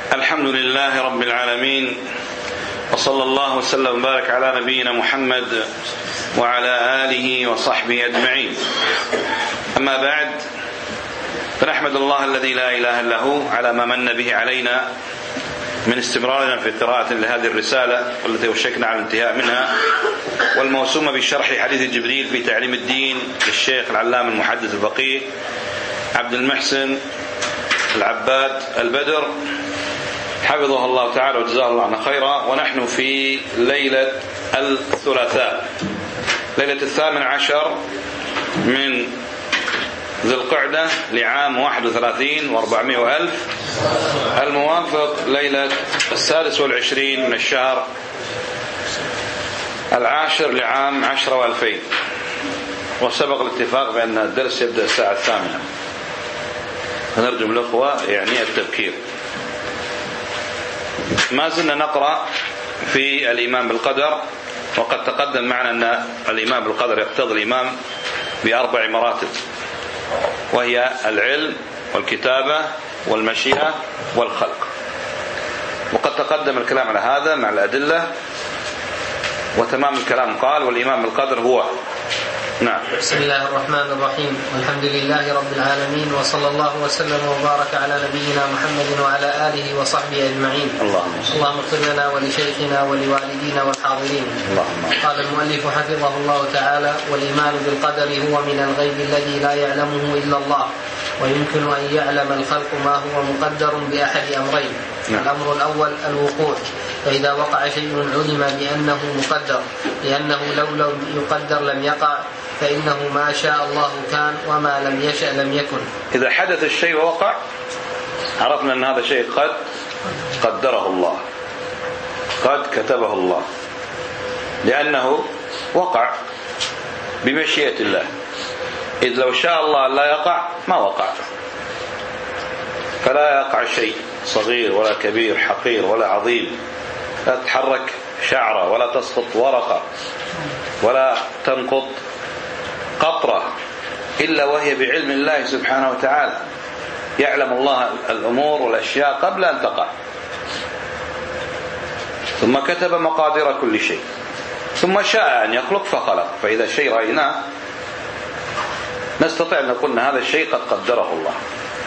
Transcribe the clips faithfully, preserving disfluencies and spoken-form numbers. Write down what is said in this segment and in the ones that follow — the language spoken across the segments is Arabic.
الحمد لله رب العالمين، وصلى الله وسلم وبارك على نبينا محمد وعلى آله وصحبه أجمعين. أما بعد، فنحمد الله الذي لا إله إلا هو على ما من به علينا من استمرارنا في قراءة لهذه الرسالة والتي وشكنا على الانتهاء منها، والموسومة بشرح حديث جبريل في تعليم الدين للشيخ العلامة المحدث الفقيه عبد المحسن العباد البدر حفظه الله تعالى وجزاه الله عنا خيرا. ونحن في ليلة الثلاثاء، ليلة الثامن عشر من ذي القعدة لعام واحد وثلاثين واربعمائة وألف، الموافق ليلة السادس والعشرين من الشهر العاشر لعام عشرة وألفين. وسبق الاتفاق بأن الدرس يبدأ الساعة الثامنة، فنرجو من الأخوة يعني التبكير. ما زلنا نقرأ في الإيمان بالقدر، وقد تقدم معنا أن الإيمان بالقدر يقتضي الإيمان بأربع مراتب، وهي العلم والكتابة والمشيئة والخلق. وقد تقدم الكلام على هذا مع الأدلة، وتمام الكلام قال: والإيمان بالقدر هو نعم. بسم الله الرحمن الرحيم، والحمد لله رب العالمين، وصلى الله وسلم وبارك على نبينا محمد وعلى آله وصحبه أجمعين. اللهم اللهم اغفر لنا ولشيخنا ولوالدينا والحاضرين. اللهم. قال المؤلف حفظه الله تعالى: والإيمان بالقدر هو من الغيب الذي لا يعلمه إلا الله، ويمكن أن يعلم الخلق ما هو مقدر بأحد أمرين. نعم. الأمر الأول الوقوع، فإذا وقع شيء علم بأنه مقدر، لأنه لو لم يقدر لم يقع، فإنه ما شاء الله كان وما لم يشأ لم يكن. إذا حدث الشيء ووقع عرفنا أن هذا شيء قد قدره الله، قد كتبه الله، لأنه وقع بمشيئة الله. إذ لو شاء الله لا يقع ما وقع، فلا يقع شيء صغير ولا كبير، حقير ولا عظيم، لا تتحرك شعرة ولا تسقط ورقة ولا تنقط قطرة إلا وهي بعلم الله سبحانه وتعالى. يعلم الله الأمور والأشياء قبل أن تقع، ثم كتب مقادير كل شيء، ثم شاء أن يخلق فخلق. فإذا شيء رأيناه نستطيع أن نقول أن هذا الشيء قد قدره الله،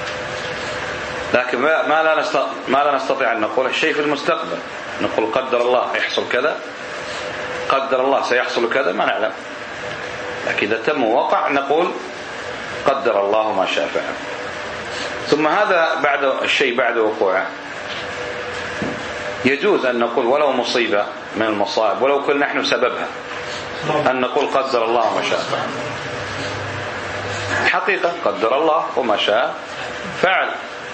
لكن ما لا نستطيع, ما لا نستطيع أن نقول الشيء في المستقبل. نقول قدر الله يحصل كذا، قدر الله سيحصل كذا، ما نعلم. لكن إذا تم وقع نقول قدر الله ما شاء فعل. ثم هذا بعد الشيء بعد وقوعه يجوز أن نقول ولو مصيبة من المصائب، ولو كنا نحن سببها، أن نقول قدر الله ما شاء فعل. حقيقة قدر الله وما شاء فعل،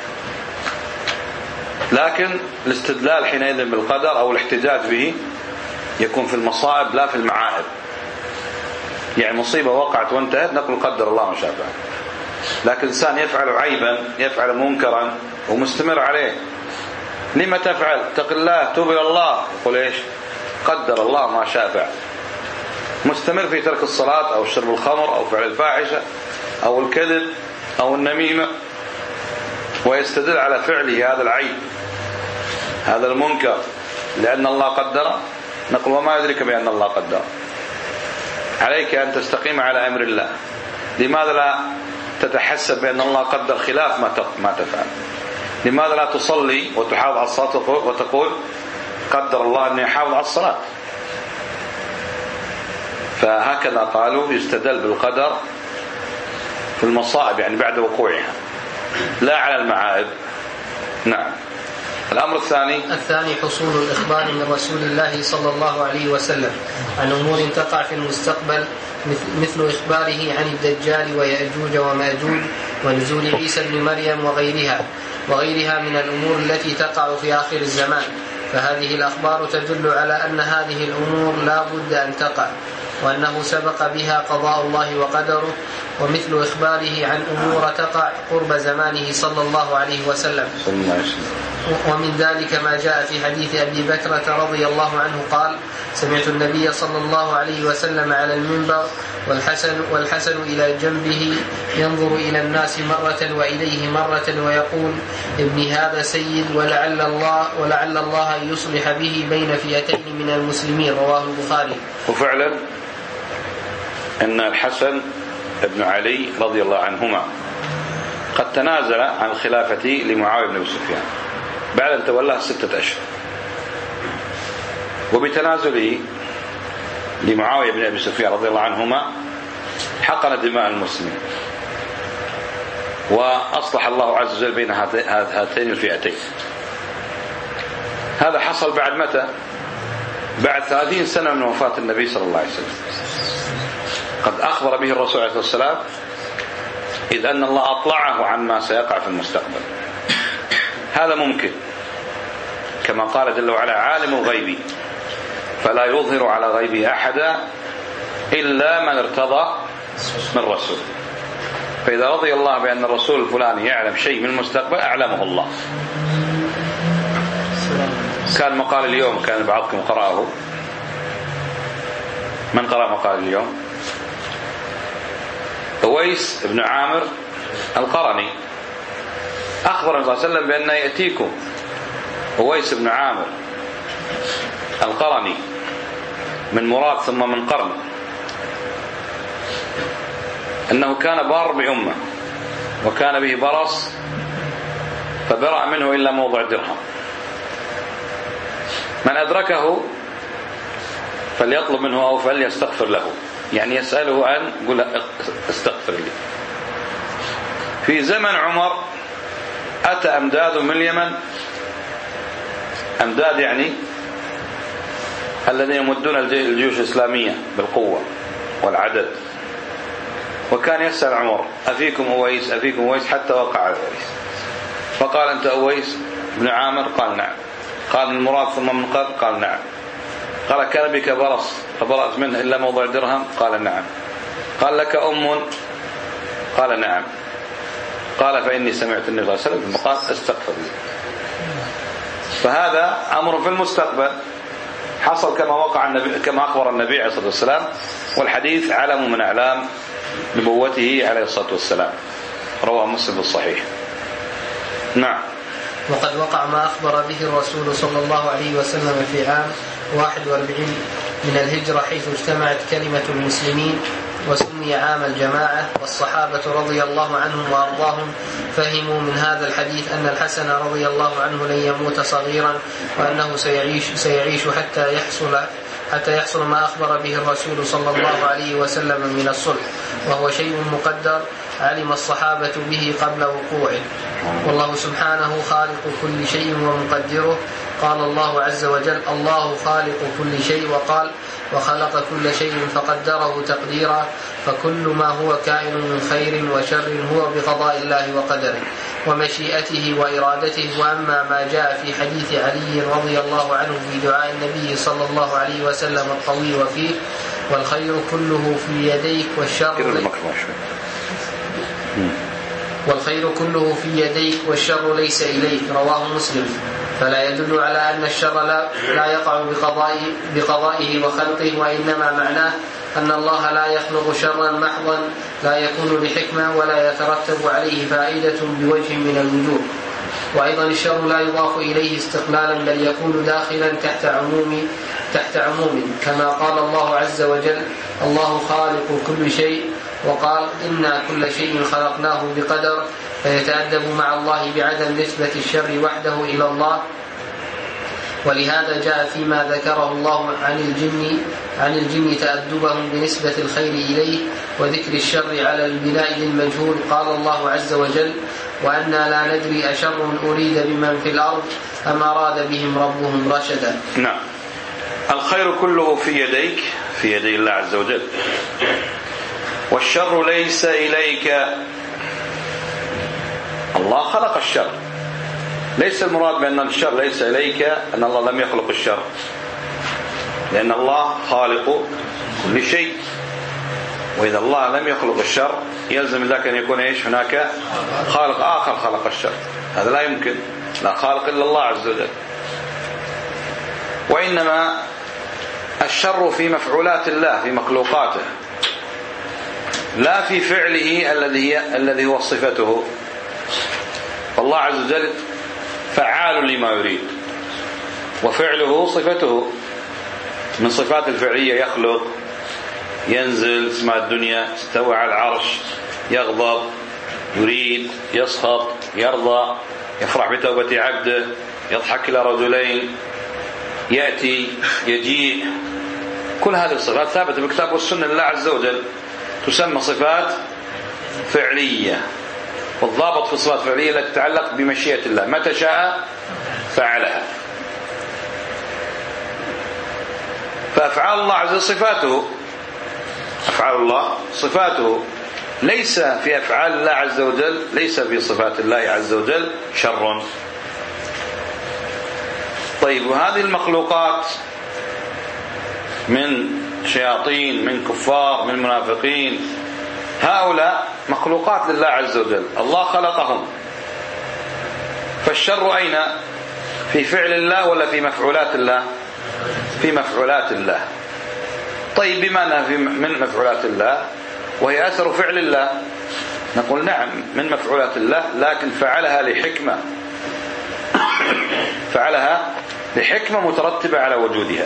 لكن الاستدلال حينئذ بالقدر أو الاحتجاج به يكون في المصائب لا في المعائب. يعني مصيبة وقعت وانتهت نقول قدر الله ما شاء فعل، لكن إنسان يفعل عيبا، يفعل منكرا ومستمر عليه، لما تفعل؟ اتق الله، توب إلى الله، يقول إيش؟ قدر الله ما شاء فعل. مستمر في ترك الصلاة أو شرب الخمر أو فعل الفاحشة أو الكذب أو النميمة، ويستدل على فعله هذا العيب هذا المنكر لأن الله قدره، نقول وما يدرك بأن الله قدره. عليك أن تستقيم على أمر الله. لماذا لا تتحسب بأن الله قدر خلاف ما تفعل؟ لماذا لا تصلي وتحافظ على الصلاة وتقول قدر الله أن يحافظ على الصلاة؟ فهكذا قالوا يستدل بالقدر في المصائب، يعني بعد وقوعها، لا على المعائب. نعم. الأمر الثاني الثاني حصول الإخبار من رسول الله صلى الله عليه وسلم عن أمور تقع في المستقبل، مثل إخباره عن الدجال ويأجوج وماجوج ونزول عيسى بن مريم وغيرها وغيرها من الأمور التي تقع في آخر الزمان. فهذه الأخبار تدل على أن هذه الأمور لا بد أن تقع، وأنه سبق بها قضاء الله وقدره. ومثل إخباره عن أمور تقع قرب زمانه صلى الله عليه وسلم. ومن ذلك ما جاء في حديث أبي بكرة رضي الله عنه قال: سمعت النبي صلى الله عليه وسلم على المنبر والحسن, والحسن إلى جنبه ينظر إلى الناس مرة وإليه مرة ويقول ابني هذا سيد ولعل الله, ولعل الله يصلح به بين فئتين من المسلمين. رواه البخاري. وفعلا أن الحسن ابن علي رضي الله عنهما قد تنازل عن الخلافة لمعاوية بن أبي سفيان بعد أن تولاه ستة أشهر، وبتنازله لمعاوية بن أبي سفيان رضي الله عنهما حقن دماء المسلمين، وأصلح الله عز وجل بين هاتين الفئتين. هذا حصل بعد متى؟ بعد ثلاثين سنة من وفاة النبي صلى الله عليه وسلم، قد أخبر به الرسول عليه الصلاة والسلام، إذ أن الله أطلعه عما سيقع في المستقبل. هذا ممكن، كما قال جل وعلا عالم الغيب فلا يظهر على غيبه أحدا إلا من ارتضى من رسول. فإذا رضي الله بأن الرسول الفلاني يعلم شيء من المستقبل أعلمه الله. كان مقال اليوم كان بعضكم قرأه. من قرأ مقال اليوم؟ أويس بن عامر القرني أخبر النبي صلى الله عليه وسلم بأن يأتيكم أويس بن عامر القرني من مراد ثم من قرن، أنه كان بار بأمه وكان به برص فبرأ منه إلا موضع درهم. من أدركه فليطلب منه أو فليستغفر له، يعني يسأله أن يقول استغفر لي. في زمن عمر أتى أمداد من اليمن، أمداد يعني الذين يمدون الجيوش الإسلامية بالقوة والعدد، وكان يسأل عمر أفيكم أويس أفيكم أويس حتى وقع أويس، فقال أنت أويس بن عامر؟ قال نعم. قال من مراد ثم من قرن؟ قال نعم. قال كان بك برص فبرأت منه إلا موضع درهم؟ قال نعم. قال لك أم؟ قال نعم. قال فإني سمعت النبي صلى الله عليه وسلم قال استغفر لي. فهذا أمر في المستقبل حصل كما وقع النبي، كما أخبر النبي عليه الصلاة والسلام، والحديث علم من أعلام نبوته عليه الصلاة والسلام. رواه مسلم الصحيح. نعم. وقد وقع ما أخبر به الرسول صلى الله عليه وسلم في عام واحد وأربعين من الهجرة، حيث اجتمعت كلمة المسلمين وسمي عام الجماعة. والصحابة رضي الله عنهم وأرضاهم فهموا من هذا الحديث أن الحسن رضي الله عنه لن يموت صغيرا، وأنه سيعيش, سيعيش حتى يحصل حتى يحصل ما أخبر به الرسول صلى الله عليه وسلم من الصلح، وهو شيء مقدر علم الصحابة به قبل وقوعه. والله سبحانه خالق كل شيء ومقدره. قال الله عز وجل الله خالق كل شيء، وقال وخلق كل شيء فقدره تقديرا. فكل ما هو كائن من خير وشر هو بقضاء الله وقدره ومشيئته وإرادته. وأما ما جاء في حديث علي رضي الله عنه في دعاء النبي صلى الله عليه وسلم الطويل وفيه والخير كله في يديك والشر والخير كله في يديك والشر ليس إليك. رواه مسلم. فلا يدل على أن الشر لا, لا يقع بقضائه, بقضائه وخلقه، وإنما معناه أن الله لا يخلق شرا محضا لا يكون بحكمة ولا يترتب عليه فائدة بوجه من الوجوه. وأيضا الشر لا يضاف إليه استقلالا، بل يكون داخلا تحت عموم تحت عموم كما قال الله عز وجل الله خالق كل شيء، وقال إنا كل شيء خلقناه بقدر. فيتأدب مع الله بعدم نسبة الشر وحده إلى الله. ولهذا جاء فيما ذكره الله عن الجن عن الجن تأدبهم بنسبة الخير إليه وذكر الشر على البناء للمجهول. قال الله عز وجل وأنا لا ندري أشر أريد بمن في الأرض أم أراد بهم ربهم رشدا. نعم. الخير كله في يديك، في يدي الله عز وجل، والشر ليس إليك. الله خلق الشر، ليس المراد بأن الشر ليس إليك أن الله لم يخلق الشر، لأن الله خالق كل شيء، وإذا الله لم يخلق الشر يلزم ذلك أن يكون إيش هناك خالق آخر خلق الشر. هذا لا يمكن، لا خالق إلا الله عز وجل. وإنما الشر في مفعولات الله في مخلوقاته، لا في فعله الذي هي الذي هو صفته. فالله عز وجل فعال لما يريد، وفعله صفته. من صفات الفعلية يخلق، ينزل سماء الدنيا، استوى على العرش، يغضب، يريد، يسخط، يرضى، يفرح بتوبة عبده، يضحك إلى رجلين، يأتي، يجيء. كل هذه الصفات ثابتة بالكتاب والسنة لله عز وجل، تسمى صفات فعلية. والضابط في الصفات الفعلية التي تتعلق بمشيئة الله، متى شاء فعلها. فأفعال الله عز وجل صفاته، أفعال الله صفاته، ليس في أفعال الله عز وجل، ليس في صفات الله عز وجل شر. طيب، وهذه المخلوقات من شياطين، من كفار، من منافقين، هؤلاء مخلوقات لله عز وجل، الله خلقهم. فالشر أين؟ في فعل الله ولا في مفعولات الله؟ في مفعولات الله. طيب، بما أنها من مفعولات الله وهي أثر فعل الله، نقول نعم من مفعولات الله، لكن فعلها لحكمة، فعلها لحكمة مترتبة على وجودها.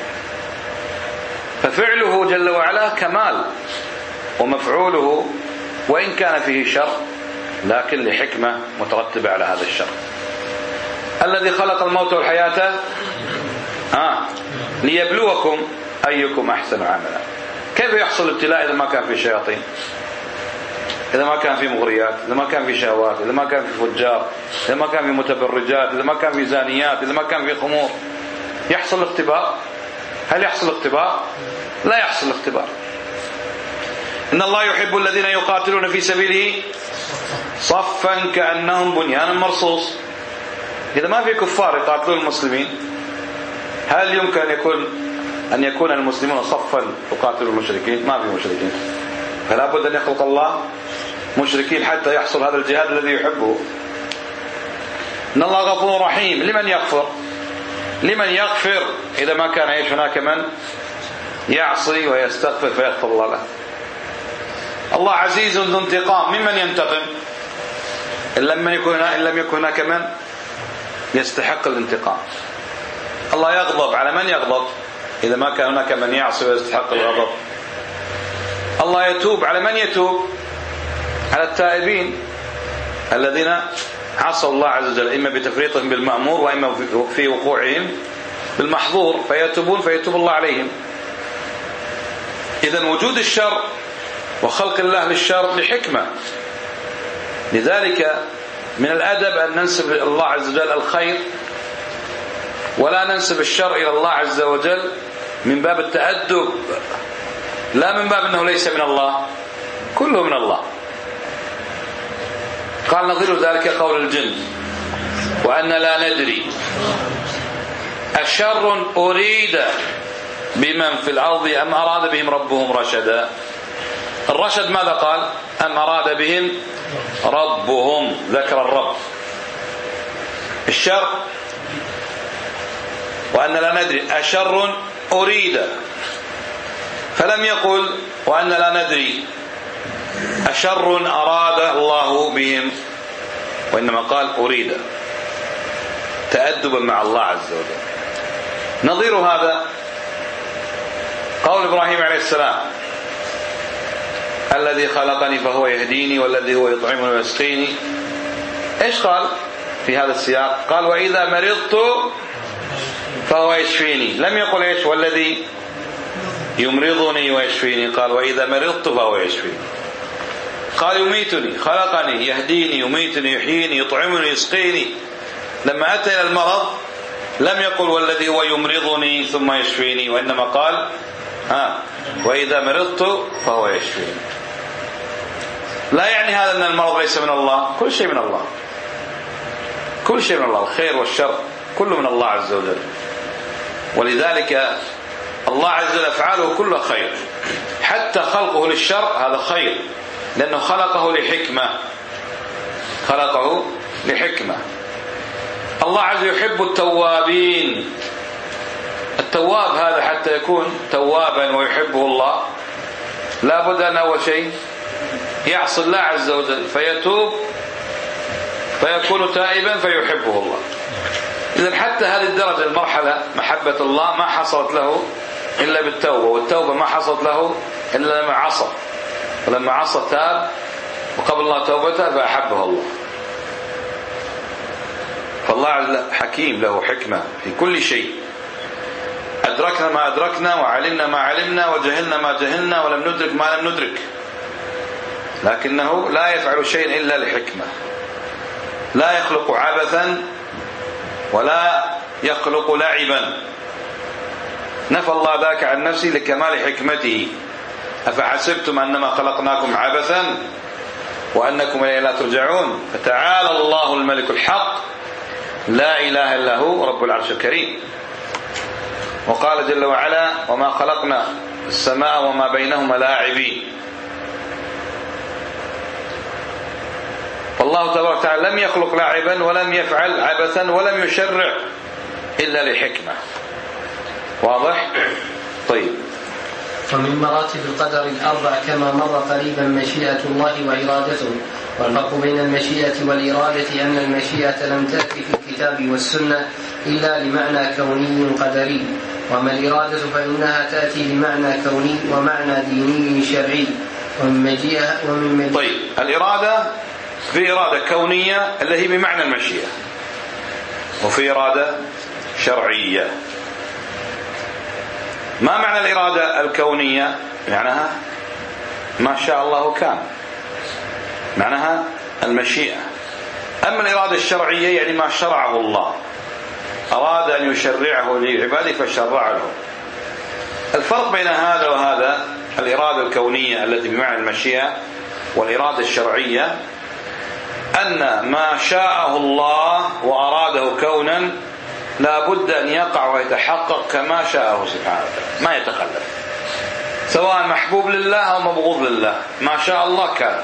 ففعله جل وعلا كمال، ومفعوله وإن كان فيه شر لكن لحكمة مترتبة على هذا الشر. الذي خلق الموت والحياة آه ليبلوكم أيكم أحسن عملا. كيف يحصل الابتلاء إذا ما كان في شياطين، إذا ما كان في مغريات، إذا ما كان في شهوات، إذا ما كان في فجار، إذا ما كان في متبرجات، إذا ما كان في زانيات، إذا ما كان في خمور؟ يحصل اختبار. هل يحصل اختبار؟ لا يحصل اختبار. إن الله يحب الذين يقاتلون في سبيله صفا كأنهم بنيان مرصوص. إذا ما في كفار يقاتلون المسلمين، هل يمكن أن يكون أن يكون المسلمون صفا يقاتلون المشركين؟ ما في مشركين، فلا بد أن يخلق الله مشركين حتى يحصل هذا الجهاد الذي يحبه. إن الله غفور رحيم. لمن يغفر؟ لمن يغفر إذا ما كان يعيش هناك من يعصي ويستغفر فيغفر الله له. الله عزيز ذو انتقام. ممن ينتقم؟ إن لم يكن إن لم يكن هناك من يستحق الانتقام. الله يغضب. على من يغضب إذا ما كان هناك من يعصي ويستحق الغضب؟ الله يتوب. على من يتوب؟ على التائبين الذين عصوا الله عز وجل، إما بتفريطهم بالمأمور وإما في وقوعهم بالمحظور، فيتوبون فيتوب الله عليهم. إذن وجود الشر وخلق الله للشر لحكمة. لذلك من الأدب أن ننسب الله عز وجل الخير ولا ننسب الشر إلى الله عز وجل من باب التأدب، لا من باب أنه ليس من الله، كله من الله. قال نظير ذلك قول الجن وأن لا ندري أشر أريد بمن في الأرض أم أراد بهم ربهم رشدا. الرشد ماذا قال؟ أم أراد بهم ربهم، ذكر الرب. الشر وأن لا ندري أشر أريد، فلم يقل وأن لا ندري أشر أراد الله بهم، وإنما قال أريد، تأدبا مع الله عز وجل. نظير هذا قول إبراهيم عليه السلام الذي خلقني فهو يهديني والذي هو يطعمني ويسقيني. إيش قال في هذا السياق؟ قال وإذا مرضت فهو يشفيني. لم يقل إيش والذي يمرضني ويشفيني، قال وإذا مرضت فهو يشفيني. قال يميتني، خلقني، يهديني، يميتني، يحييني، يطعمني، يسقيني. لما أتى إلى المرض لم يقل والذي هو يمرضني ثم يشفيني، وإنما قال ها وإذا مرضت فهو يشفيني. لا يعني هذا أن المرض ليس من الله، كل شيء من الله، كل شيء من الله، الخير والشر كله من الله عز وجل. ولذلك الله عز وجل أفعاله كلها خير، حتى خلقه للشر هذا خير، لأنه خلقه لحكمة، خلقه لحكمة. الله عز وجل يحب التوابين. التواب هذا حتى يكون توابا ويحبه الله لا بد أن أول شيء يعصي الله عز وجل فيتوب فيكون تائبا فيحبه الله. إذن حتى هذه الدرجة المرحلة محبة الله ما حصلت له إلا بالتوبة، والتوبة ما حصلت له إلا لما عصى، ولما عصى تاب وقبل الله توبته فأحبه الله. فالله حكيم له حكمة في كل شيء. أدركنا ما أدركنا وعلمنا ما علمنا وجهلنا ما جهلنا ولم ندرك ما لم ندرك، لكنه لا يفعل شيء إلا لحكمة، لا يخلق عبثا ولا يخلق لعبا. نفى الله ذاك عن نفسه لكمال حكمته. أفحسبتم أنما خلقناكم عبثا وأنكم إليه لا ترجعون فتعالى الله الملك الحق لا إله إلا هو رب العرش الكريم. وقال جل وعلا وما خلقنا السماء وما بينهما لاعبين. فالله تبارك وتعالى لم يخلق لاعبا ولم يفعل عبثا ولم يشرع إلا لحكمة. واضح؟ طيب. ومن مراتب القدر الأربع كما مر قريبا مشيئة الله وإرادته. والفرق بين المشيئة والإرادة أن المشيئة لم تأتي في الكتاب والسنة إلا لمعنى كوني قدري، وما الإرادة فإنها تأتي لمعنى كوني ومعنى ديني شرعي. ومن مجيئة ومن مجيئة طيب، الإرادة في إرادة كونية اللي هي بمعنى المشيئة، وفي إرادة شرعية. ما معنى الإرادة الكونية؟ معناها ما شاء الله كان، معناها المشيئة. أما الإرادة الشرعية يعني ما شرعه الله، أراد أن يشرعه لعباده فشرع له. الفرق بين هذا وهذا الإرادة الكونية التي بمعنى المشيئة والإرادة الشرعية أن ما شاءه الله وأراده كونا لا بد أن يقع ويتحقق كما شاءه سبحانه وتعالى، ما يتخلف، سواء محبوب لله أو مبغوض لله، ما شاء الله كان.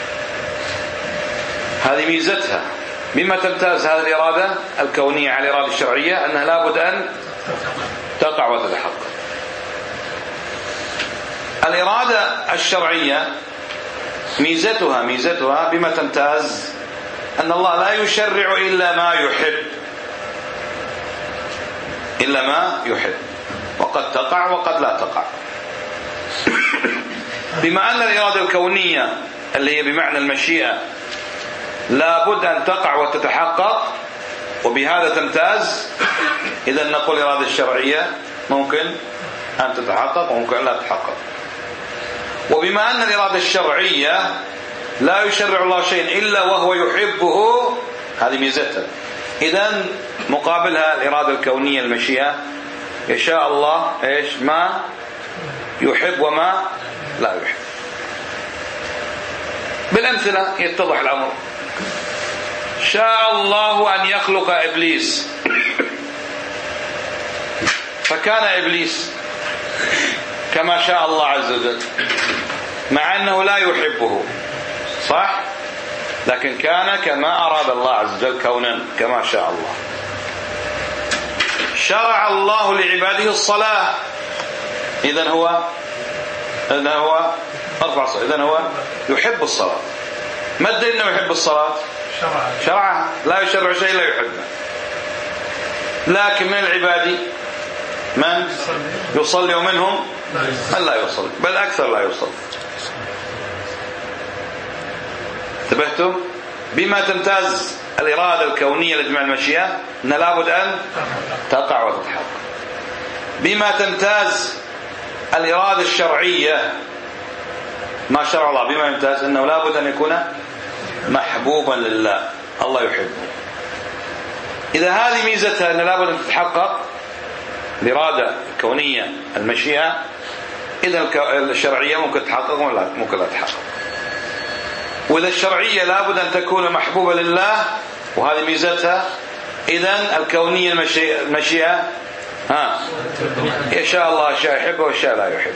هذه ميزتها. بما تمتاز هذه الإرادة الكونية على الإرادة الشرعية أنها لا بد أن تقع وتتحقق. الإرادة الشرعية ميزتها ميزتها بما تمتاز أن الله لا يشرع إلا ما يحب، إلا ما يحب، وقد تقع وقد لا تقع. بما أن الإرادة الكونية اللي هي بمعنى المشيئة لا بد أن تقع وتتحقق وبهذا تمتاز، إذا نقول الإرادة الشرعية ممكن أن تتحقق وممكن لا تتحقق. وبما أن الإرادة الشرعية لا يشرع الله شيء إلا وهو يحبه، هذه ميزتها. إذن مقابلها الإرادة الكونية المشيئة، يشاء الله إيش ما يحب وما لا يحب. بالأمثلة يتضح الأمر. شاء الله أن يخلق إبليس فكان إبليس كما شاء الله عز وجل، مع أنه لا يحبه، صح؟ لكن كان كما أراد الله عز وجل كونا كما شاء الله. شرع الله لعباده الصلاة، إذن هو إذن هو أرفع الصلاة، إذن هو يحب الصلاة. ما الدليل أنه يحب الصلاة؟ شرعها، لا يشرع شيء لا يحبه. لكن من العباد من يصلي ومنهم من لا يصلي، بل أكثر لا يصلي. انتبهتم؟ بما تمتاز الإرادة الكونية لجمع المشيئة أن لابد أن تقع وتتحقق. بما تمتاز الإرادة الشرعية ما شرع الله، بما يمتاز أنه لابد أن يكون محبوبا لله، الله يحبه. إذا هذه ميزتها أن لابد أن تتحقق الإرادة الكونية المشيئة، إذا الشرعية ممكن تتحقق ولا ممكن لا تتحقق. وإذا الشرعية لابد أن تكون محبوبة لله وهذه ميزتها، إذا الكونية المشيئة ها يشاء الله شاء يحبه وشاء لا يحبه.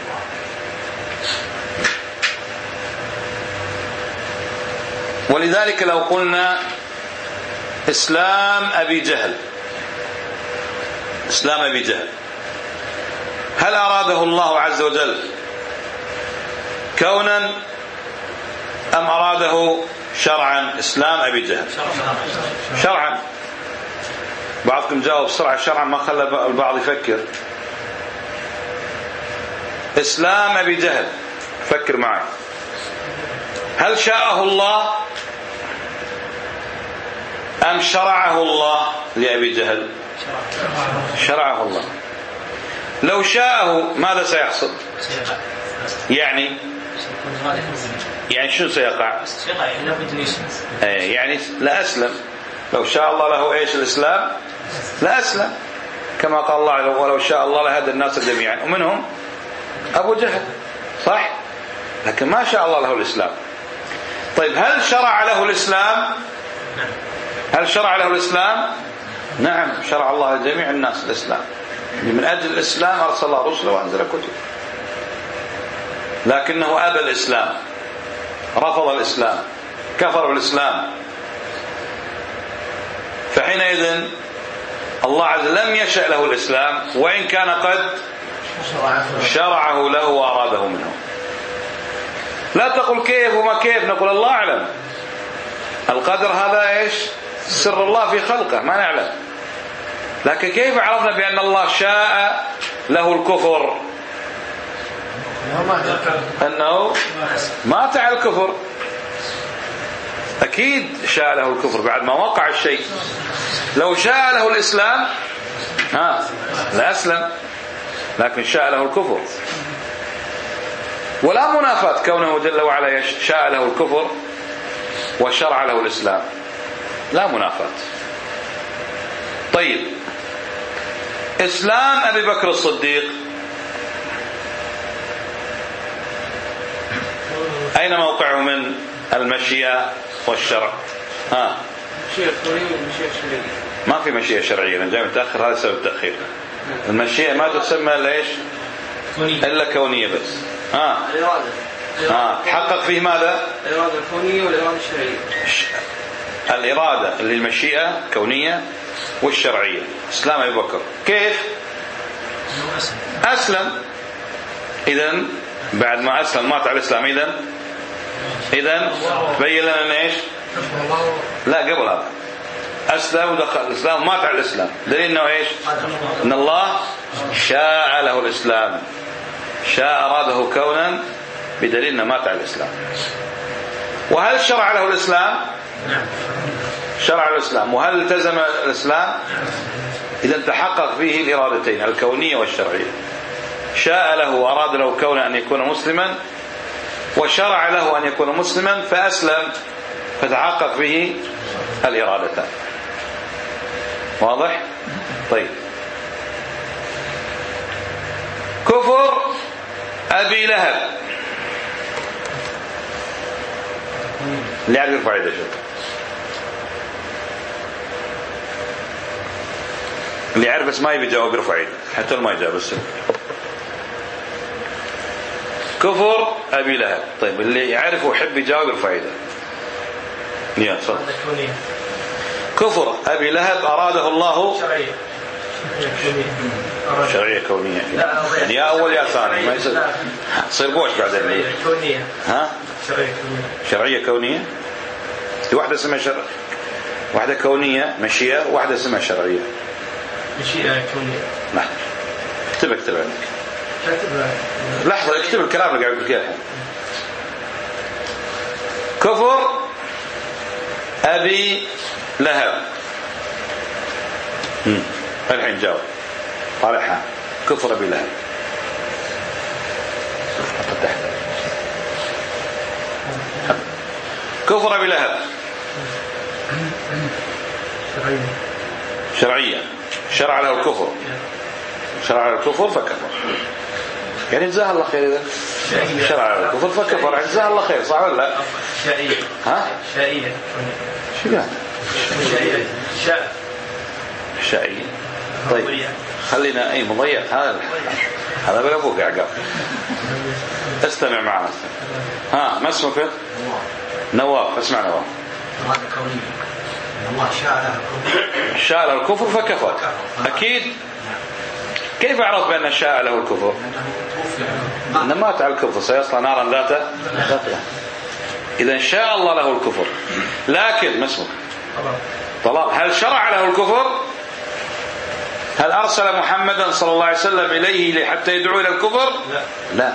ولذلك لو قلنا إسلام أبي جهل، إسلام أبي جهل هل أراده الله عز وجل كونا أم أراده شرعا؟ إسلام أبي جهل شرعا. بعضكم جاوب بسرعة شرعا ما خلى البعض يفكر. إسلام أبي جهل، فكر معي. هل شاءه الله أم شرعه الله لأبي جهل؟ شرعه الله. لو شاءه ماذا سيحصل؟ يعني يعني شو سيقع؟ يعني لا أسلم. لو شاء الله له إيش الإسلام لا أسلم، كما قال الله ولو شاء الله لهدى الناس جميعا ومنهم أبو جهل، صح؟ لكن ما شاء الله له الإسلام. طيب هل شرع له الإسلام؟ هل شرع له الإسلام؟ نعم، شرع الله لجميع الناس الإسلام. من أجل الإسلام أرسل الله رسله وأنزل كتب، لكنه أبى الإسلام، رفض الإسلام، كفر بالإسلام. فحينئذ الله عز وجل لم يشأ له الإسلام، وإن كان قد شرعه له وأراده منه. لا تقول كيف وما كيف، نقول الله أعلم. القدر هذا إيش؟ سر الله في خلقه، ما نعلم. لكن كيف عرفنا بأن الله شاء له الكفر؟ أنه مات على الكفر. أكيد شاء له الكفر بعد ما وقع الشيء. لو شاء له الإسلام ها لا أسلم، لكن شاء له الكفر. ولا منافاة كونه جل وعلا شاء له الكفر وشرع له الإسلام، لا منافاة. طيب إسلام أبي بكر الصديق أين موقعه من المشيئة والشرع؟ ها مشيئة كونية ومشيئة شرعية. ما في مشيئة شرعية، أنا جاي متأخر، هذا سبب التأخير. المشيئة ما تسمى ليش إلا كونية بس. ها الإرادة. ها تحقق فيه ماذا؟ الإرادة الكونية والإرادة الشرعية. الإرادة اللي المشيئة كونية والشرعية. إسلام أبي بكر كيف؟ أسلم. إذن بعد ما أسلم مات على الإسلام. إذن إذن بين لنا إيش؟ لا قبل هذا أسلم ودخل الإسلام ومات على الإسلام. دليل إنه إيش؟ إن الله شاء له الإسلام، شاء أراده كونا، بدليل إنه مات على الإسلام. وهل شرع له الإسلام؟ شرع له الإسلام. وهل التزم الإسلام؟ إذا تحقق فيه الإرادتين الكونية والشرعية. شاء له وأراد له كونا أن يكون مسلما، وشرع له أن يكون مسلما فأسلم، فتحقق فيه الإرادتان. واضح؟ طيب كفر أبي لهب. اللي يعرف يرفع يده شوف. اللي يعرف بس ما يبي يجاوب يرفع يده، حتى ما يجاوب بس. كفر أبي لهب. طيب اللي يعرف ويحب يجاوب يرفع يده. يا صدق. كفر أبي لهب أراده الله شرعية شرعية كونية. يا أول يا ثاني ما يصير تصير بوش بعدين. كونية. ها؟ شرعية كونية. شرعية كونية. في واحدة اسمها شرع، واحدة كونية مشيئة، واحدة اسمها شرعية. مشيئة كونية. لا اكتب اكتب عندك. لحظة اكتب الكلام اللي قاعد يقول الحين. كفر أبي لهب. هم. الحين جاوب طالعها. كفر أبي لهب. كفر أبي لهب شرعية. شرعية. شرع له الكفر، شرع له الكفر فكفر. يعني جزاه الله خير. إذا شرع له الكفر فكفر، يعني جزاه الله خير، صح ولا لا؟ شائية. ها؟ شائية. شو يعني؟ شائية. شاء. شائية. طيب خلينا أي مضيع هذا هذا بلا أبوك عقاب. استمع معنا. ها ما اسمك؟ نواف. اسمع نواف. هذا كوني. الله شاء له الكفر. شاء له الكفر فكفر. أكيد. كيف عرف بأن شاء له الكفر؟ أنه مات على الكفر سيصلى نارا ذات لهب. إذا شاء الله له الكفر، لكن ما اسمه طلال، هل شرع له الكفر؟ هل أرسل محمدا صلى الله عليه وسلم إليه حتى يدعو إلى الكفر؟ لا, لا.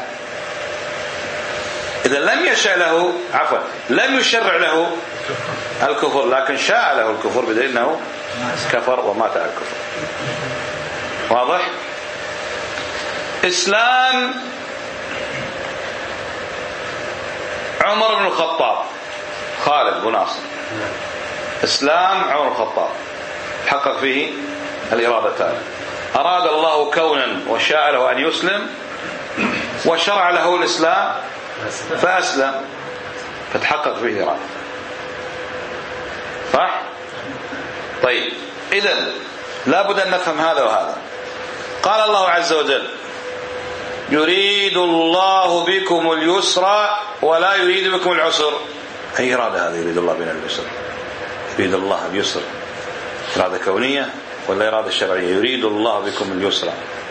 إذا لم يشاء له، عفوا لم يشرع له الكفر، لكن شاء له الكفر بدليل أنه كفر ومات على الكفر. واضح؟ إسلام عمر بن الخطاب، خالد بن ناصر، إسلام عمر بن الخطاب حقق فيه الإرادتان. أراد الله كونا وشاء له أن يسلم، وشرع له الإسلام فأسلم، فتحقق فيه إرادة. صح؟ طيب، إذن لابد أن نفهم هذا وهذا. قال الله عز وجل: يريد الله بكم اليسر ولا يريد بكم العسر. أي إرادة هذه؟ يريد الله بنا اليسر، يريد الله اليسر، إرادة كونية ولا إرادة شرعية؟ يريد الله بكم اليسر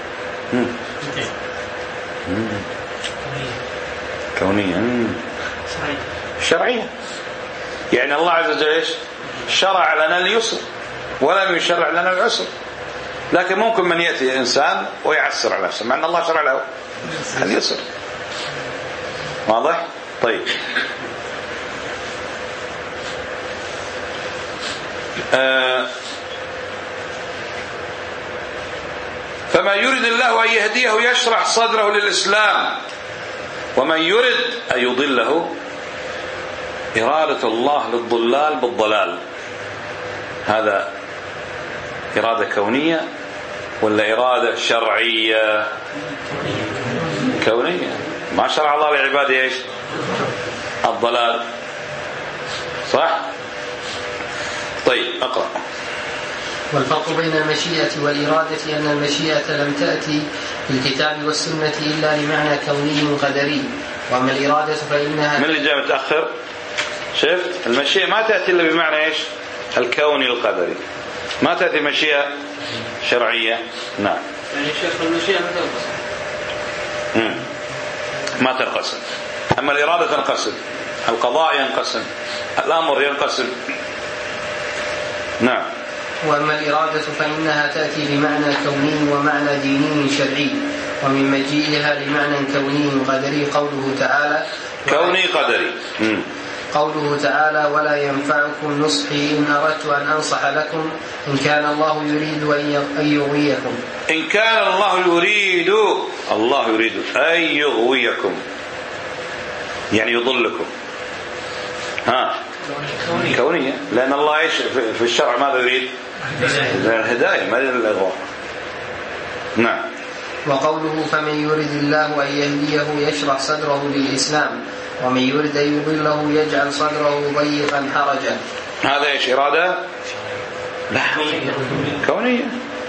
كونية شرعية. يعني الله عز وجل إيش؟ شرع لنا اليسر ولم يشرع لنا العسر. لكن ممكن من يأتي إنسان ويعسر على نفسه مع أن الله شرع له اليسر. واضح؟ طيب، آه فما يريد الله أن يهديه يشرح صدره للإسلام، ومن يرد أن يضله إرادة الله للضلال بالضلال. هذا إرادة كونية ولا إرادة شرعية؟ كونية. ما شرع الله لعباده إيش؟ الضلال. صح؟ طيب، أقرأ. والفرق بين المشيئة والإرادة أن المشيئة لم تأتي في الكتاب والسنة إلا لمعنى كوني قدري، وأما الإرادة فإنها من اللي جاء متأخر؟ شفت؟ المشيئة ما تأتي إلا بمعنى إيش؟ الكوني القدري، ما تأتي مشيئة شرعية. نعم. يعني شيخ المشيئة ما تنقسم. ما تنقسم. أما الإرادة تنقسم، القضاء ينقسم، الأمر ينقسم. نعم. وأما الإرادة فإنها تأتي بمعنى كوني ومعنى ديني شرعي، ومن مجيئها لمعنى كوني قدري قوله تعالى كوني قدري مم. قوله تعالى: ولا ينفعكم نصحي إن أردت أن أنصح لكم إن كان الله يريد أن يغويكم. إن كان الله يريد الله يريد أن يغويكم، يعني يضلكم. ها كونية, كونية. لأن الله إيش في الشرع ماذا يريد؟ الهداية، ما يريد الإغواء. نعم. وقوله: فمن يريد الله أن يهديه يشرح صدره للإسلام ومن يريد أن يضله يجعل صدره ضيقا حرجا. هذا إيش؟ إرادة لا كونية،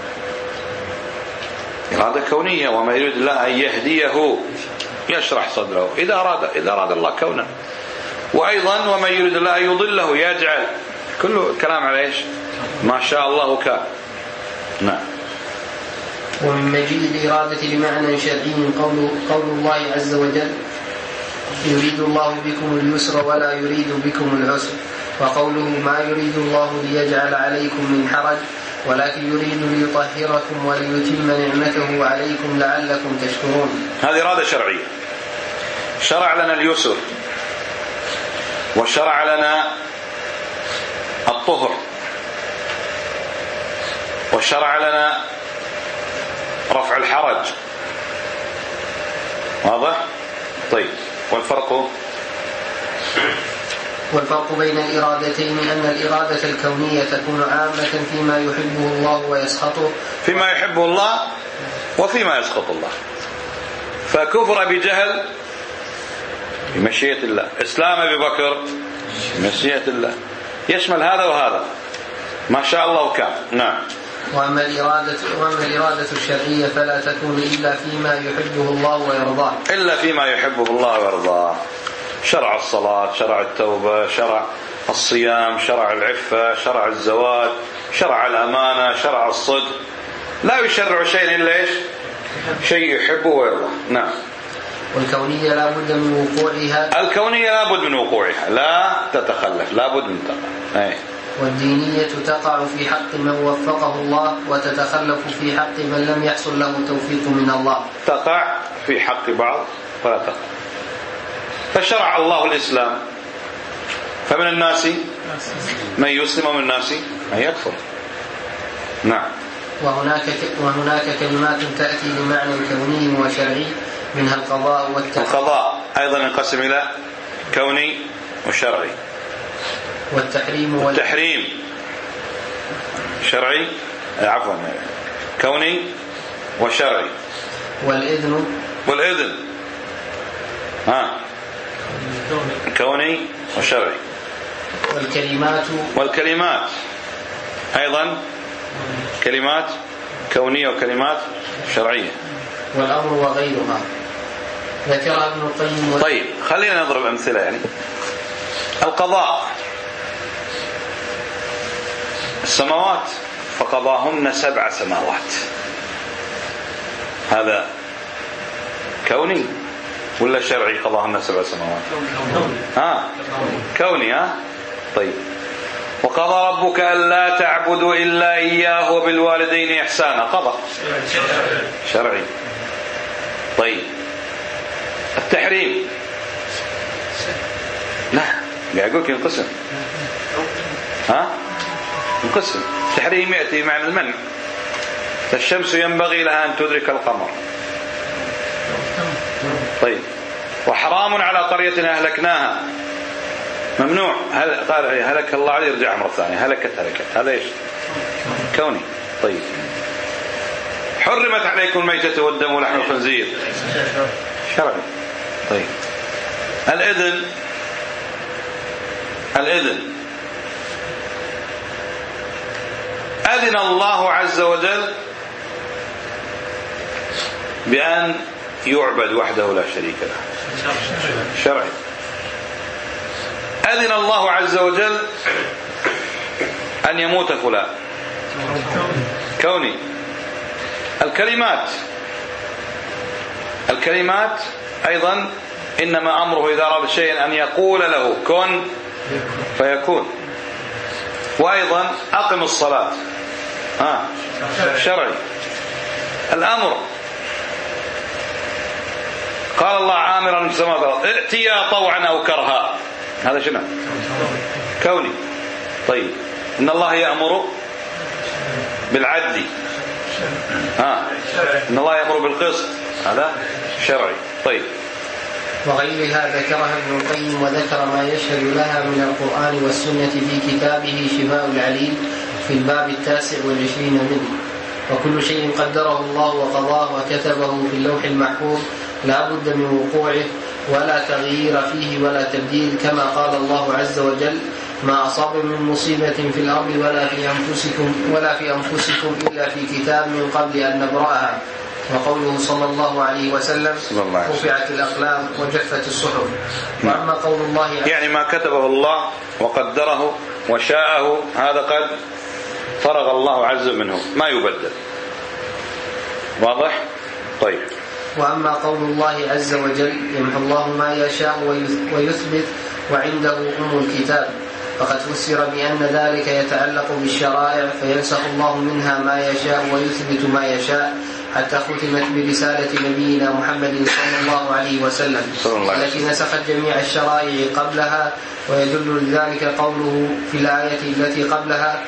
إرادة كونية. وما يريد الله أن يهديه يشرح صدره، إذا أراد إذا أراد الله كونا. وأيضا وما يريد الله أن يضله يجعل، كله كلام على إيش؟ ما شاء الله كان. نعم. ومن مجيء الإرادة لمعنى شرعي قول, قول الله عز وجل: يريد الله بكم اليسر ولا يريد بكم العسر. وقوله: ما يريد الله ليجعل عليكم من حرج ولكن يريد ليطهركم وليتم نعمته عليكم لعلكم تشكرون. هذه إرادة شرعية. شرع لنا اليسر، وشرع لنا الطهر، وشرع لنا رفع الحرج. واضح؟ طيب، والفرق والفرق بين الإرادتين أن الإرادة الكونية تكون عامة فيما يحبه الله ويسخطه، فيما يحبه الله وفيما يسخط الله. فكفر بجهل بمشيئة الله، إسلام أبي بكر بمشيئة الله، يشمل هذا وهذا، ما شاء الله كان. نعم. وأما الإرادة, وأما الإرادة الشرعية فلا تكون إلا فيما يحبه الله ويرضاه، إلا فيما يحبه الله ويرضاه. شرع الصلاة، شرع التوبة، شرع الصيام، شرع العفة، شرع الزواج، شرع الأمانة، شرع الصدق. لا يشرع شيء إلا إيش؟ شيء يحبه ويرضى. نعم. والكونية لا بد من وقوعها. الكونية لا بد من وقوعها، لا تتخلف، لا بد من تقع. أي. والدينية تقع في حق من وفقه الله وتتخلف في حق من لم يحصل له توفيق من الله. تقع في حق بعض ولا تقع. فشرع الله الإسلام، فمن الناس من يسلم ومن الناس من يكفر. نعم. وهناك وهناك كلمات تأتي بمعنى كوني وشرعي، منها القضاء والتحريم. القضاء أيضا ينقسم إلى كوني وشرعي. والتحريم والتحريم شرعي، عفوا كوني وشرعي. والإذن والإذن ها كوني وشرعي. والكلمات والكلمات أيضا كلمات كونية وكلمات شرعية. والأمر وغيرها ذكرها ابن القيم. و... طيب خلينا نضرب أمثلة. يعني القضاء، السماوات فقضاهن سبع سماوات، هذا كوني ولا شرعي؟ قضاهن سبع سماوات ها كوني. ها طيب. وقضى ربك ألا تعبدوا إلا إياه وبالوالدين إحسانا، قضى شرعي. طيب التحريم لا، قاعد أقولك ينقسم. ها ينقسم. التحريم يأتي معنى المنع، فالشمس ينبغي لها أن تدرك القمر. طيب. وحرام على قرية أهلكناها، ممنوع. هل قال هلك الله عليه يرجع مرة ثانية، هلكت هلكت، هذا ايش؟ كوني. طيب. حرمت عليكم الميتة والدم ولحم الخنزير، شرعي. طيب. الإذن، الإذن أذن الله عز وجل بأن يعبد وحده لا شريك له، شرعي. أذن الله عز وجل أن يموت فلان، كوني. الكلمات، الكلمات أيضا إنما أمره إذا أراد شيئا أن يقول له كن فيكون. وأيضا أقم الصلاة، ها شرعي. الأمر قال الله عامرا السماوات والأرض ائتيا طوعا أو كرها، هذا شنو؟ كوني. طيب. إن الله يأمر بالعدل، ها إن الله يأمر بالقسط، هذا شرعي. طيب. وغيرها ذكرها ابن القيم، وذكر ما يشهد لها من القرآن والسنة في كتابه شفاء العليل في الباب التاسع والعشرين منه. وكل شيء قدره الله وقضاه وكتبه في اللوح المحفوظ لا بد من وقوعه، ولا تغيير فيه ولا تبديل، كما قال الله عز وجل: ما أصاب من مصيبة في الأرض ولا في أنفسكم ولا في أنفسكم إلا في كتاب من قبل أن نبرأها. وقوله صلى الله عليه وسلم: رفعت الأقلام وجفت الصحف. وأما قول الله يعني ما كتبه الله وقدره وشاءه هذا قد فرغ الله عز منه، ما يبدل. واضح؟ طيب. وأما قول الله عز وجل: يمحو الله ما يشاء ويثبت وعنده أم الكتاب، فقد فسر بأن ذلك يتعلق بالشرائع، فينسخ الله منها ما يشاء ويثبت ما يشاء، حتى ختمت برسالة نبينا محمد صلى الله عليه وسلم التي نسخت جميع الشرائع قبلها. ويدل لذلك قوله في الآية التي قبلها: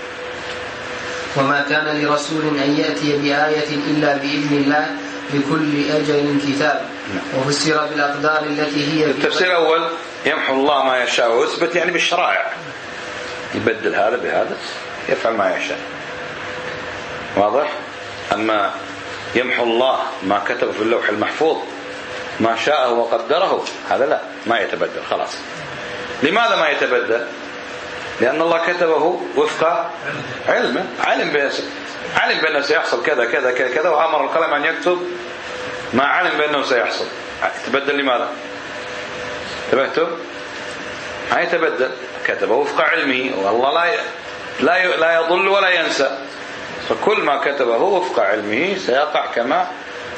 وما كان لرسول أن يأتي بآية إلا بإذن الله لكل أجل كتاب. وفسر بالأقدار التي هي التفسير الأول: يمحو الله ما يشاء ويثبت، يعني بالشرائع، يبدل هذا بهذا، يفعل ما يشاء. واضح؟ أما يمحو الله ما كتب في اللوح المحفوظ ما شاءه وقدره، هذا لا، ما يتبدل خلاص. لماذا ما يتبدل؟ لأن الله كتبه وفق علمه، علم بأنه علم بأنه سيحصل كذا كذا كذا كذا، وأمر القلم أن يكتب ما علم بأنه سيحصل. يتبدل لماذا؟ تبهتم؟ ما يتبدل، كتبه وفق علمه، والله لا لا لا يضل ولا ينسى، فكل ما كتبه وفق علمه سيقع كما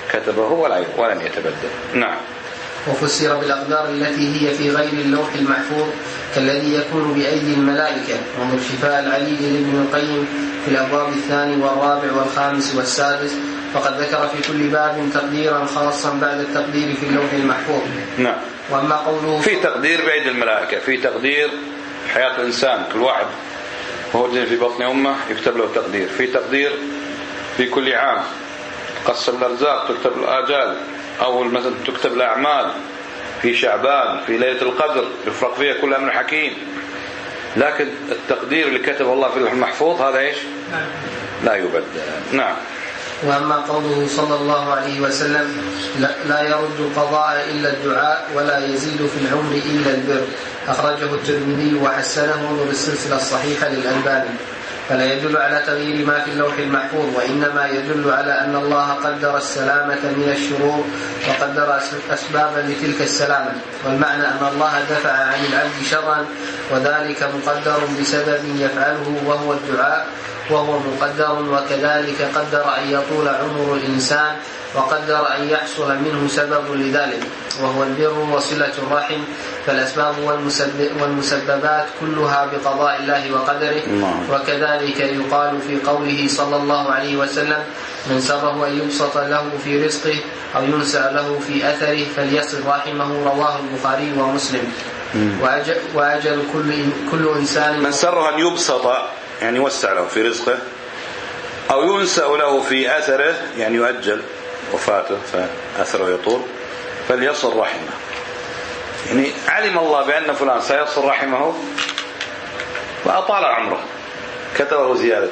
كتبه ولن يتبدل. نعم. وفسر بالأقدار التي هي في غير اللوح المحفوظ كالذي يكون بأيدي الملائكة، ومن شفاء العليل لابن القيم في الأبواب الثاني والرابع والخامس والسادس، فقد ذكر في كل باب تقديرا خاصا بعد التقدير في اللوح المحفوظ. نعم. وأما قوله في تقدير بأيدي الملائكة، في تقدير حياة الإنسان، كل واحد وهو في بطن أمه يكتب له تقدير، في تقدير في كل عام تقسم الأرزاق، تكتب الآجال، أول مثلا تكتب الأعمال في شعبان، في ليلة القدر يفرق فيها كل أمر حكيم. لكن التقدير اللي كتبه الله في اللوح المحفوظ هذا إيش؟ لا يبدل. نعم. وأما قوله صلى الله عليه وسلم لا يرد القضاء إلا الدعاء ولا يزيد في العمر إلا البر، أخرجه الترمذي وحسنه بالسلسلة الصحيحة للألباني، فلا يدل على تغيير ما في اللوح المحفوظ، وإنما يدل على أن الله قدر السلامة من الشرور وقدر أسبابا لتلك السلامة، والمعنى أن الله دفع عن العبد شرا، وذلك مقدر بسبب يفعله وهو الدعاء، وهو مقدر. وكذلك قدر أن يطول عمر الإنسان، وقدر أن يحصل منه سبب لذلك وهو البر وصلة الرحم، فالأسباب والمسببات كلها بقضاء الله وقدره. وكذلك يقال في قوله صلى الله عليه وسلم من سره أن يبسط له في رزقه أو ينسى له في أثره فليصل رحمه، رواه البخاري ومسلم. وأجل, وأجل كل, كل إنسان من سره أن يبسط يعني يوسع له في رزقه، أو ينسى له في أثره يعني يؤجل وفاته فأثره يطول، فليصل رحمه. يعني علم الله بأن فلان سيصل رحمه وأطال عمره، كتبه زيادة.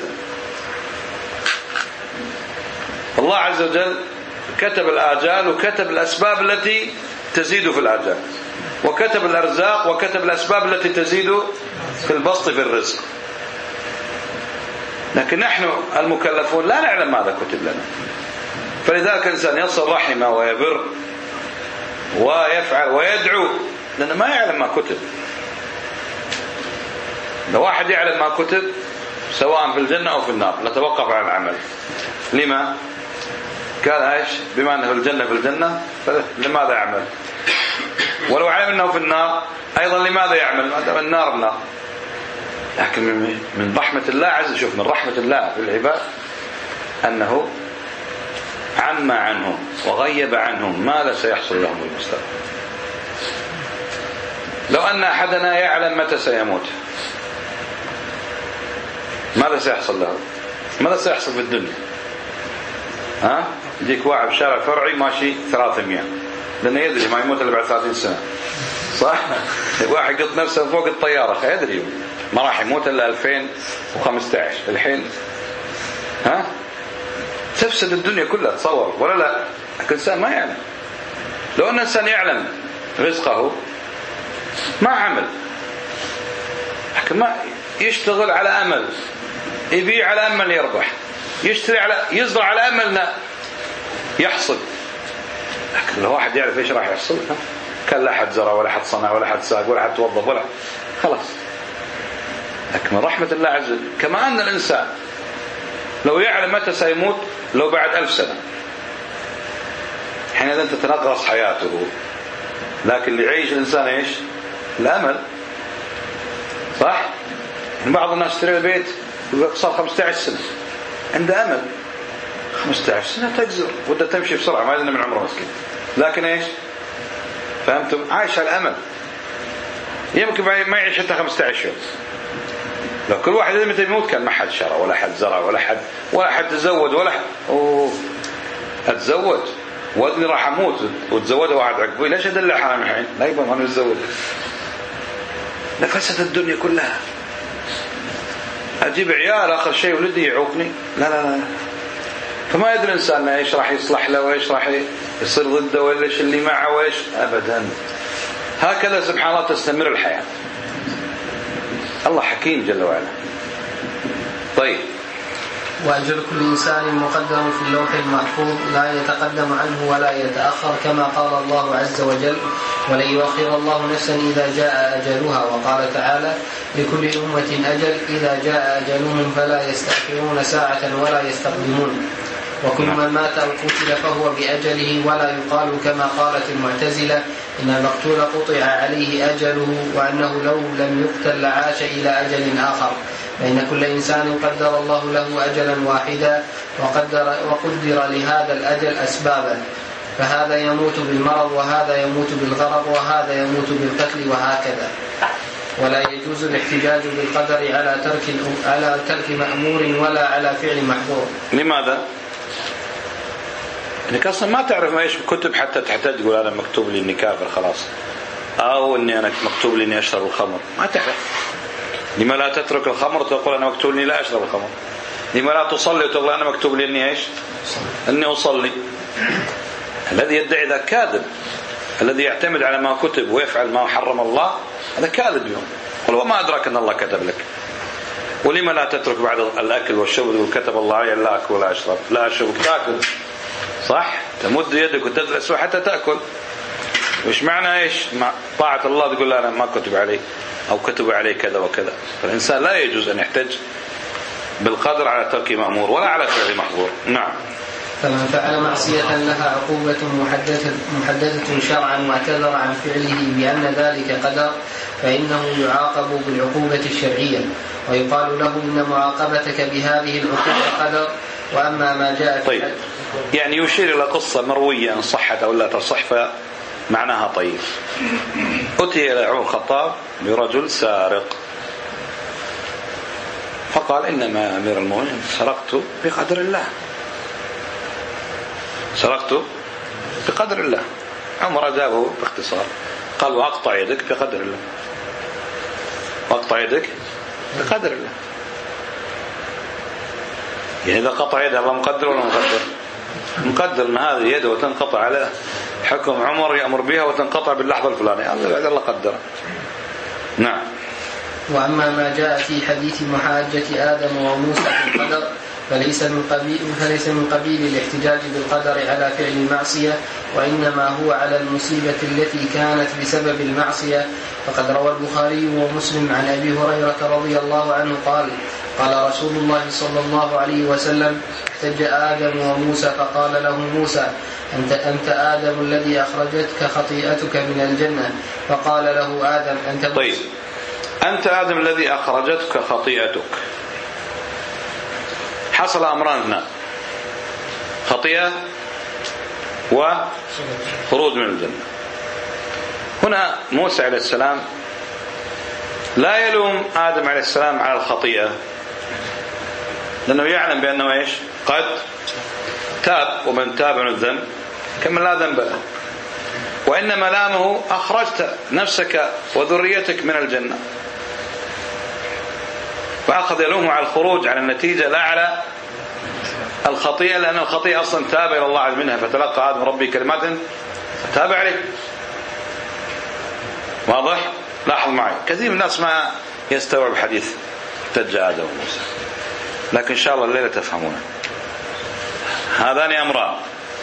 الله عز وجل كتب الآجال وكتب الأسباب التي تزيد في الآجال، وكتب الأرزاق وكتب الأسباب التي تزيد في البسط في الرزق. لكن نحن المكلفون لا نعلم ماذا كتب لنا، فلذلك الإنسان يصل رحمه ويبر ويفعل ويدعو، لأنه ما يعلم ما كتب. لو واحد يعلم ما كتب سواء في الجنة أو في النار نتوقف عن العمل. لما؟ قال ايش؟ بما أنه في الجنة في الجنة لماذا يعمل؟ ولو علم أنه في النار أيضا لماذا يعمل؟ ما دام النار النار. لكن من رحمة الله عز شوف من رحمة الله في العباد أنه عم عنهم وغيب عنهم ماذا سيحصل لهم في المستقبل. لو أن أحدنا يعلم متى سيموت ماذا سيحصل له؟ ماذا سيحصل في الدنيا؟ ها؟ يجيك واحد في شارع فرعي ماشي ثلاثمية لأنه يدري ما يموت إلا بعد ثلاثين سنة، صح؟ واحد قط نفسه فوق الطيارة يدري ما راح يموت إلا ألفين وخمسة عشر الحين. ها؟ تفسد الدنيا كلها، تصور ولا لا؟ لكن الإنسان ما يعلم. لو أن الإنسان يعلم رزقه ما عمل، لكن ما يشتغل على أمل، يبيع على أمل يربح، يشتري على يزرع على أمل يحصل. لكن لو واحد يعرف إيش راح يحصل كان لا حد زرع ولا حد صنع ولا حد ساق ولا حد توظف ولا خلاص. لكن من رحمة الله عز وجل كما أن الإنسان لو يعلم متى سيموت لو بعد ألف سنة حينئذ تتنغص حياته. لكن اللي يعيش الإنسان إيش؟ الأمل، صح؟ بعض الناس ترى البيت صار خمسة عشر سنة عنده أمل، خمسة عشر سنة تجزر وده تمشي بسرعة ما يدري من عمره مسكين، لكن إيش؟ فهمتم؟ عايش على الأمل، يمكن ما يعيش حتى خمسة عشر يوم. لو كل واحد متى يموت كان ما حد شرى ولا حد زرع ولا حد ولا حد تزوج ولا حد أوه أتزوج وابني راح أموت وتزوجه واحد عقبي ليش أدلع حرام الحين؟ لا يبغى ما نتزوج، لفسد الدنيا كلها. أجيب عيال آخر شيء ولدي يعوقني، لا لا لا. فما يدري الإنسان إيش راح يصلح له وإيش راح يصير ضده وإيش اللي معه وإيش أبدا. هكذا سبحان الله تستمر الحياة. الله حكيم جل وعلا. طيب. وأجل كل إنسان مقدر في اللوح المحفوظ لا يتقدم عنه ولا يتأخر، كما قال الله عز وجل ولن يؤخر الله نفسا إذا جاء أجلها، وقال تعالى لكل أمة أجل إذا جاء أجلهم فلا يستأخرون ساعة ولا يستقدمون. وكل من مات أو قتل فهو بأجله، ولا يقال كما قالت المعتزلة إن المقتول قطع عليه أجله، وأنه لو لم يقتل لعاش إلى أجل آخر، فإن كل إنسان قدر الله له أجلا واحدا، وقدر, وقدر لهذا الأجل أسبابا، فهذا يموت بالمرض، وهذا يموت بالغرق، وهذا يموت بالقتل، وهكذا. ولا يجوز الاحتجاج بالقدر على ترك على ترك مأمور ولا على فعل محظور. لماذا؟ انك اصلا ما تعرف ما ايش كتب حتى تحتاج تقول انا مكتوب لي اني كافر خلاص، او اني انا مكتوب لي اني اشرب الخمر، ما تعرف. لما لا تترك الخمر تقول انا مكتوب لي لا اشرب الخمر؟ لما لا تصلي وتقول انا مكتوب لي اني ايش؟ اني اصلي. الذي يدعي ذا كاذب، الذي يعتمد على ما كتب ويفعل ما حرم الله هذا كاذب يوم. قل وما أدراك أن الله كتب لك. ولما لا تترك بعد الأكل والشرب وتقول كتب الله علي لا أكل ولا أشرب، لا أشرب تأكل صح، تمد يدك وتدرس حتى تأكل. وش معنى إيش طاعة الله تقول لا أنا ما كتب علي أو كتب علي كذا وكذا؟ فالإنسان لا يجوز أن يحتج بالقدر على ترك مأمور ولا على فعل محظور. نعم. فمن فعل معصية لها عقوبة محددة, محددة شرعا واعتذر عن فعله بأن ذلك قدر، فإنه يعاقب بالعقوبة الشرعية، ويقال له إن معاقبتك بهذه العقوبة قدر. وأما ما جاء في طيب، يعني يشير إلى قصة مروية إن صحت أو لا تصح فمعناها طيب. أتي إلى عمر الخطاب برجل سارق، فقال إنما أمير المؤمنين سرقت بقدر الله، سرقت بقدر الله. عمر أجابه باختصار قال وأقطع يدك بقدر الله، وأقطع يدك بقدر الله. يعني إذا قطع يده الله مقدر ولا مقدر؟ مقدر أن هذه يده وتنقطع على حكم عمر يأمر بها وتنقطع باللحظة الفلانية، الله قدر. نعم. وأما ما جاء في حديث محاجة آدم وموسى في القدر فليس من قبيل فليس من قبيل الاحتجاج بالقدر على فعل المعصية، وإنما هو على المصيبة التي كانت بسبب المعصية. فقد روى البخاري ومسلم عن أبي هريرة رضي الله عنه قال قال رسول الله صلى الله عليه وسلم احتج آدم وموسى فقال له موسى أنت, أنت آدم الذي أخرجتك خطيئتك من الجنة، فقال له آدم أنت موسى. طيب، أنت آدم الذي أخرجتك خطيئتك، حصل أمران هنا، خطيئة وخروج من الجنة. هنا موسى عليه السلام لا يلوم آدم عليه السلام على الخطيئة، لأنه يعلم بأنه إيش قد تاب، ومن تاب عن الذنب كمن لا ذنب له. وإنما لامه أخرجت نفسك وذريتك من الجنة، فأخذ يلومه على الخروج على النتيجة لا على الخطيئة، لأن الخطيئة أصلا تاب إلى الله عز منها، فتلقى آدم ربي كلمات فتاب عليه. واضح؟ لاحظ معي كثير من الناس ما يستوعب حديث احتج آدم وموسى، لكن إن شاء الله الليلة تفهمونه. هذان أمران،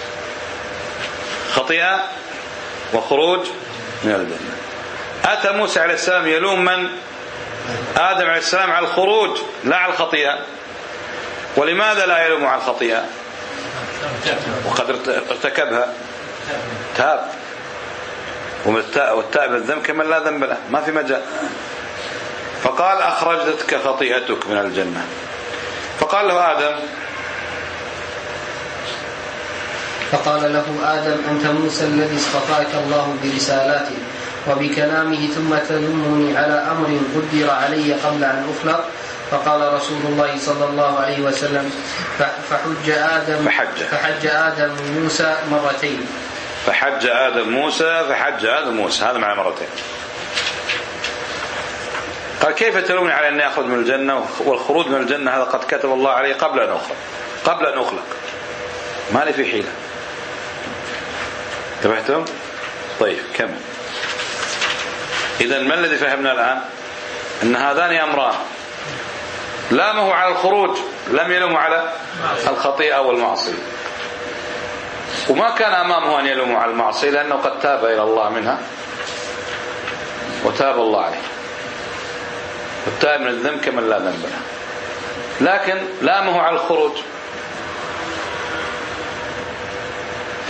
خطيئة وخروج من الجنة. أتى موسى عليه السلام يلوم من؟ آدم عليه السلام على الخروج لا على الخطيئة. ولماذا لا يلوم على الخطيئة وقد ارتكبها؟ تاب، والتائب الذنب كمن لا ذنب له، ما في مجال. فقال أخرجتك خطيئتك من الجنة، فقال له آدم فقال له آدم أنت موسى الذي اصطفاك الله برسالاته وبكلامه، ثم تلومني على أمر قدر علي قبل أن أخلق. فقال رسول الله صلى الله عليه وسلم فحج آدم فحج, فحج آدم موسى مرتين فحج آدم موسى فحج آدم موسى هذا معنى مرتين. قال كيف تلومني على أني أخرج من الجنة، والخروج من الجنة هذا قد كتب الله عليه قبل أن أخلق قبل أن أخلق ما لي في حيلة. انتبهتم؟ طيب كمل. إذن ما الذي فهمنا الآن؟ أن هذان أمران، لامه على الخروج لم يلوم على الخطيئة والمعصية، وما كان أمامه أن يلوم على المعصية لأنه قد تاب إلى الله منها وتاب الله عليه، والتائب من الذنب كمن لا ذنب له. لكن لامه على الخروج،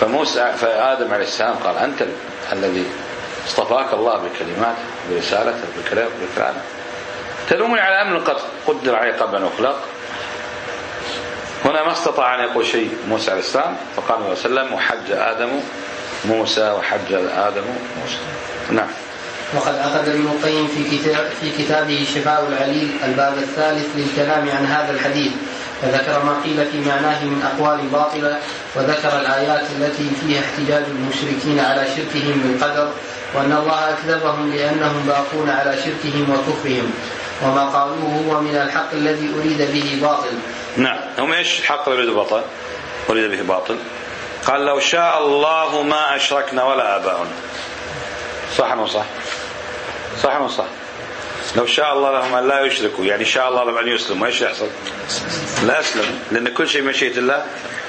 فموسى فآدم عليه السلام قال أنت الذي اصطفاك الله بكلماته برسالته بكلامه تلومني على أمر قد قدر عليه قبل أن أخلق. هنا ما استطاع أن يقول شيء موسى عليه السلام، فقال صلى الله عليه وسلم وحج آدم موسى وحج آدم موسى. نعم. وقد أخذ ابن القيم في كتاب في كتابه شفاء العليل الباب الثالث للكلام عن هذا الحديث، فذكر ما قيل في معناه من أقوال باطلة، وذكر الآيات التي فيها احتجاج المشركين على شركهم بالقدر، وأن الله أكذبهم لأنهم باقون على شركهم وكفرهم، وما قالوه هو من الحق الذي أريد به باطل. نعم. هم إيش الحق الذي أريد باطل؟ أريد به باطل. قال لو شاء الله ما أشركنا ولا آباؤنا. صح ولا صح؟ صح ولا صح؟ لو شاء الله لهم أن لا يشركوا، يعني شاء الله لهم أن يسلموا، إيش يحصل؟ لا أسلم، لأن كل شيء مشيئة الله.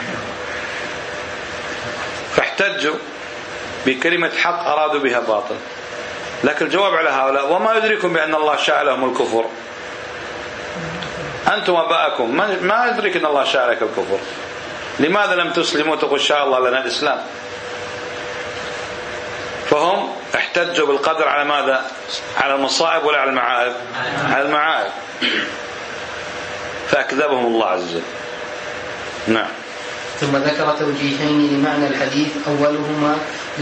فاحتجوا بكلمة حق أرادوا بها باطل. لكن الجواب على هؤلاء وما يدركم بأن الله شاء لهم الكفر؟ أنتم أباءكم ما يدرك أن الله شاء لك الكفر، لماذا لم تسلموا تقول شاء الله لنا الإسلام؟ فهم احتجوا بالقدر على ماذا؟ على المصائب ولا على المعائب؟ على المعائب، فأكذبهم الله عز وجل. نعم. ثم ذكر توجيهين لمعنى الحديث، أولهما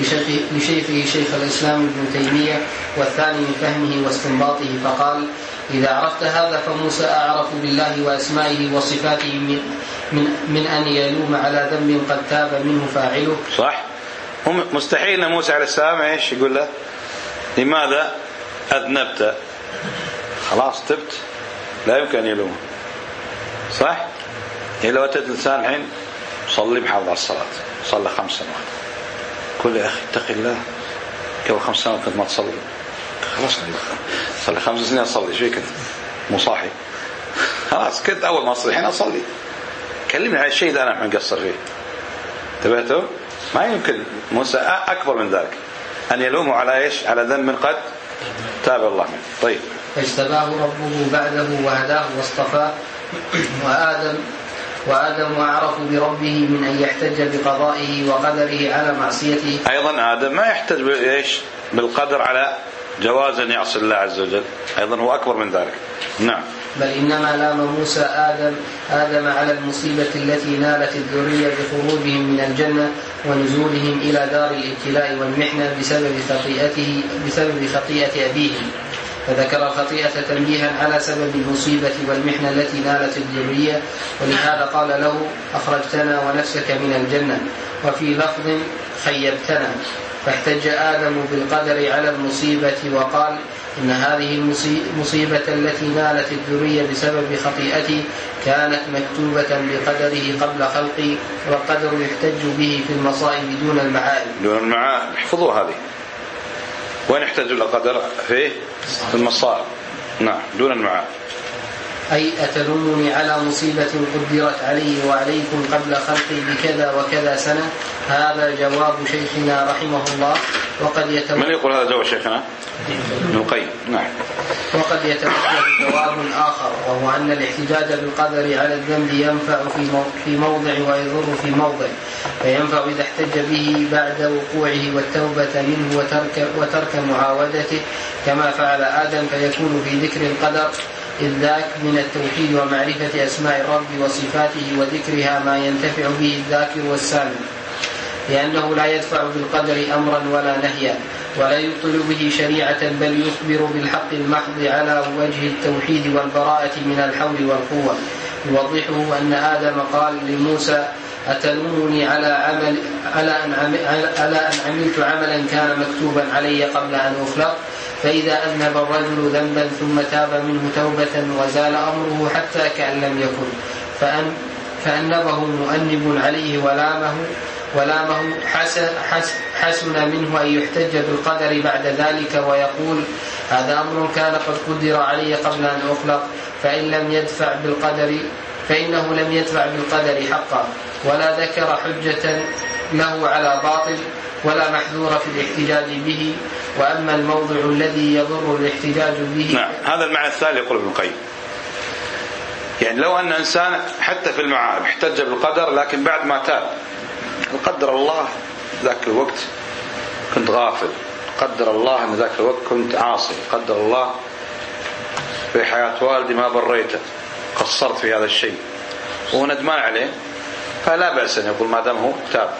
لشيخه شيخ الإسلام ابن تيمية، والثاني من فهمه واستنباطه، فقال إذا عرفت هذا فموسى أعرف بالله وأسمائه وصفاته من, من, من أن يلوم على ذنب قد تاب منه فاعله. صح. هم مستحيل أن موسى عليه السلام إيش يقول له لماذا أذنبت؟ خلاص تبت، لا يمكن أن يلوم. صح. يعني لو أتت الإنسان الحين صلي بحافظ على الصلاة، صلى خمس سنوات، كل يا أخي اتق الله، قبل خمس سنوات كنت ما تصلي، خلاص صلي خمس سنين أصلي، شو كنت مو صاحي؟ خلاص كنت أول ما أصلي الحين أصلي، كلمني على الشيء ده أنا مقصر فيه. انتبهتوا؟ ما يمكن موسى أكبر من ذلك أن يلوموا على إيش؟ على ذنب قد تاب الله منه. طيب. فاجتباه ربه بعده وهداه واصطفاه، وآدم وآدم أعرف بربه من أن يحتج بقضائه وقدره على معصيته. أيضا آدم ما يحتج بإيش؟ بالقدر على جواز أن يعصي الله عز وجل، أيضا هو أكبر من ذلك. نعم. بل إنما لام موسى آدم آدم على المصيبة التي نالت الذرية بخروجهم من الجنة ونزولهم إلى دار الابتلاء والمحنة بسبب خطيئته بسبب خطيئة أبيهم، فذكر الخطيئة تنبيها على سبب المصيبة والمحنة التي نالت الذرية، ولهذا قال له أخرجتنا ونفسك من الجنة، وفي لفظ خيبتنا، فاحتج آدم بالقدر على المصيبة وقال إن هذه المصيبة التي نالت الذرية بسبب خطيئتي كانت مكتوبة بقدره قبل خلقي، والقدر يحتج به في المصائب دون المعائب. دون المعائب، احفظوا هذه. وين يحتج القدر فيه؟ في المصائب. نعم. دون المعائب. أي أتلومني على مصيبة قدرت علي وعليكم قبل خلقي بكذا وكذا سنة؟ هذا جواب شيخنا رحمه الله. وقد يتوجه من يقول هذا جواب شيخنا؟ ابن القيم. نعم. وقد يتوجه جواب آخر، وهو أن الاحتجاج بالقدر على الذنب ينفع في موضع ويضر في موضع، فينفع إذا احتج به بعد وقوعه والتوبة منه وترك, وترك معاودته كما فعل آدم، فيكون في ذكر القدر إذ ذاك من التوحيد ومعرفة أسماء الرب وصفاته وذكرها ما ينتفع به الذاكر والسامع، لأنه لا يدفع بالقدر أمرا ولا نهيا ولا يبطل به شريعة، بل يخبر بالحق المحض على وجه التوحيد والبراءة من الحول والقوة. يوضحه أن آدم قال لموسى أتلومني على عمل على أن على أن عملت عملا كان مكتوبا علي قبل أن أخلق، فإذا أذنب الرجل ذنبا ثم تاب منه توبة وزال أمره حتى كأن لم يكن، فأن فأنبه مؤنب عليه ولامه ولامه حسن, حسن منه أن يحتج بالقدر بعد ذلك ويقول هذا أمر كان قد قدر علي قبل أن أخلق، فإن لم يدفع بالقدر فإنه لم يدفع بالقدر حقا، ولا ذكر حجة له على باطل ولا محذور في الاحتجاج به. وأما الموضع الذي يضر الاحتجاج به. نعم. هذا المعنى الثاني يقول ابن القيم، يعني لو أن إنسان حتى في المعائب احتج بالقدر لكن بعد ما تاب قدر الله ذاك الوقت كنت غافل، قدر الله أن ذاك الوقت كنت عاصي، قدر الله في حياة والدي ما بريته، قصرت في هذا الشيء وندمان عليه، فلا بأس أن يقول ما دام هو تاب.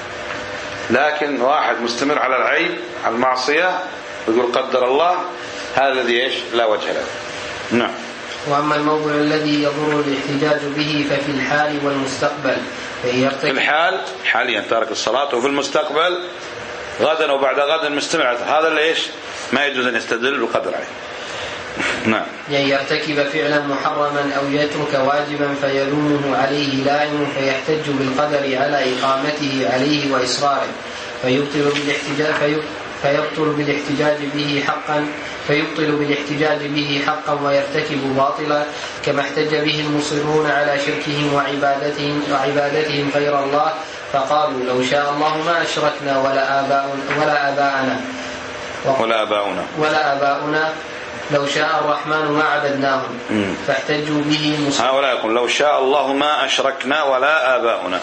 لكن واحد مستمر على العيب على المعصية ويقول قدر الله، هذا الذي ايش لا وجه له. نعم. وأما الموضع الذي يضر الاحتجاج به ففي الحال والمستقبل، في الحال حاليا تارك الصلاة، وفي المستقبل غدا وبعد غدا مستمع، هذا اللي ايش ما يجوز أن يستدل بالقدر عليه. نعم. يعني يرتكب فعلا محرما أو يترك واجبا فيلومه عليه لائم فيحتج بالقدر على إقامته عليه وإصراره، فيبطل بالاحتجاج في فيبطل بالاحتجاج به حقا فيبطل بالاحتجاج به حقا ويرتكب باطلا، كما احتج به المصرون على شركهم وعبادتهم وعبادتهم غير الله، فقالوا لو شاء الله ما أشركنا ولا آباؤنا ولا آباءنا ولا آباؤنا ولا آباؤنا لو شاء الرحمن ما عبدناهم، فاحتجوا به المصرون. هؤلاء يقول لو شاء الله ما أشركنا ولا آباؤنا،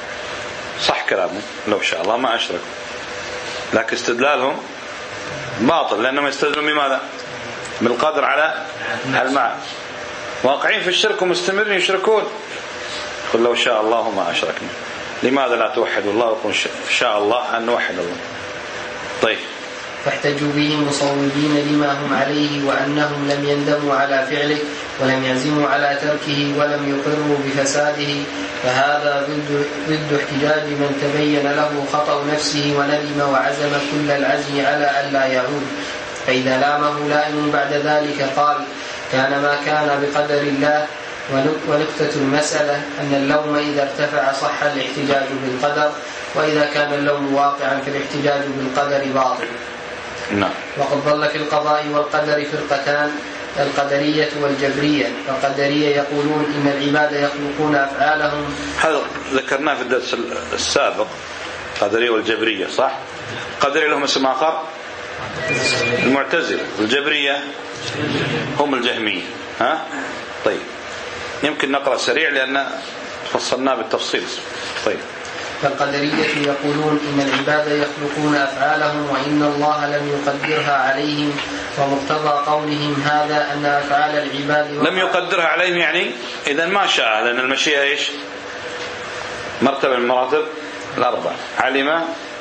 صح كلامه، لو شاء الله ما أشركوا، لكن استدلالهم باطل، لأنهم يستدلون بماذا؟ بالقدر على المعنى، واقعين في الشرك ومستمرين يشركون. يقول لو شاء الله ما أشركنا، لماذا لا توحدوا الله ويقول شاء الله أن نوحد الله؟ طيب. فاحتجوا به مصوبين لما هم عليه وأنهم لم يندموا على فعله ولم يعزموا على تركه ولم يقروا بفساده، فهذا ضد ضد احتجاج من تبين له خطأ نفسه وندم وعزم كل العزم على ألا يعود، فإذا لامه لائم بعد ذلك قال كان ما كان بقدر الله. ونكتة المسألة أن اللوم إذا ارتفع صح الاحتجاج بالقدر، وإذا كان اللوم واقعا في الاحتجاج بالقدر باطل. نعم. وقد ضل في القضاء والقدر فرقتان، القدرية والجبرية. القدرية يقولون إن العباد يخلقون أفعالهم، هذا ذكرناه في الدرس السابق، القدرية والجبرية، صح؟ القدرية لهم اسم آخر المعتزلة، الجبرية هم الجهمية. ها؟ طيب يمكن نقرأ سريع لأن فصلناه بالتفصيل. طيب. فالقدرية يقولون إن العباد يخلقون أفعالهم وإن الله لم يقدرها عليهم، ومقتضى قولهم هذا أن أفعال العباد لم يقدرها عليهم، يعني إذن ما شاء، لأن المشيئة إيش مرتبة من المراتب الأربع، علم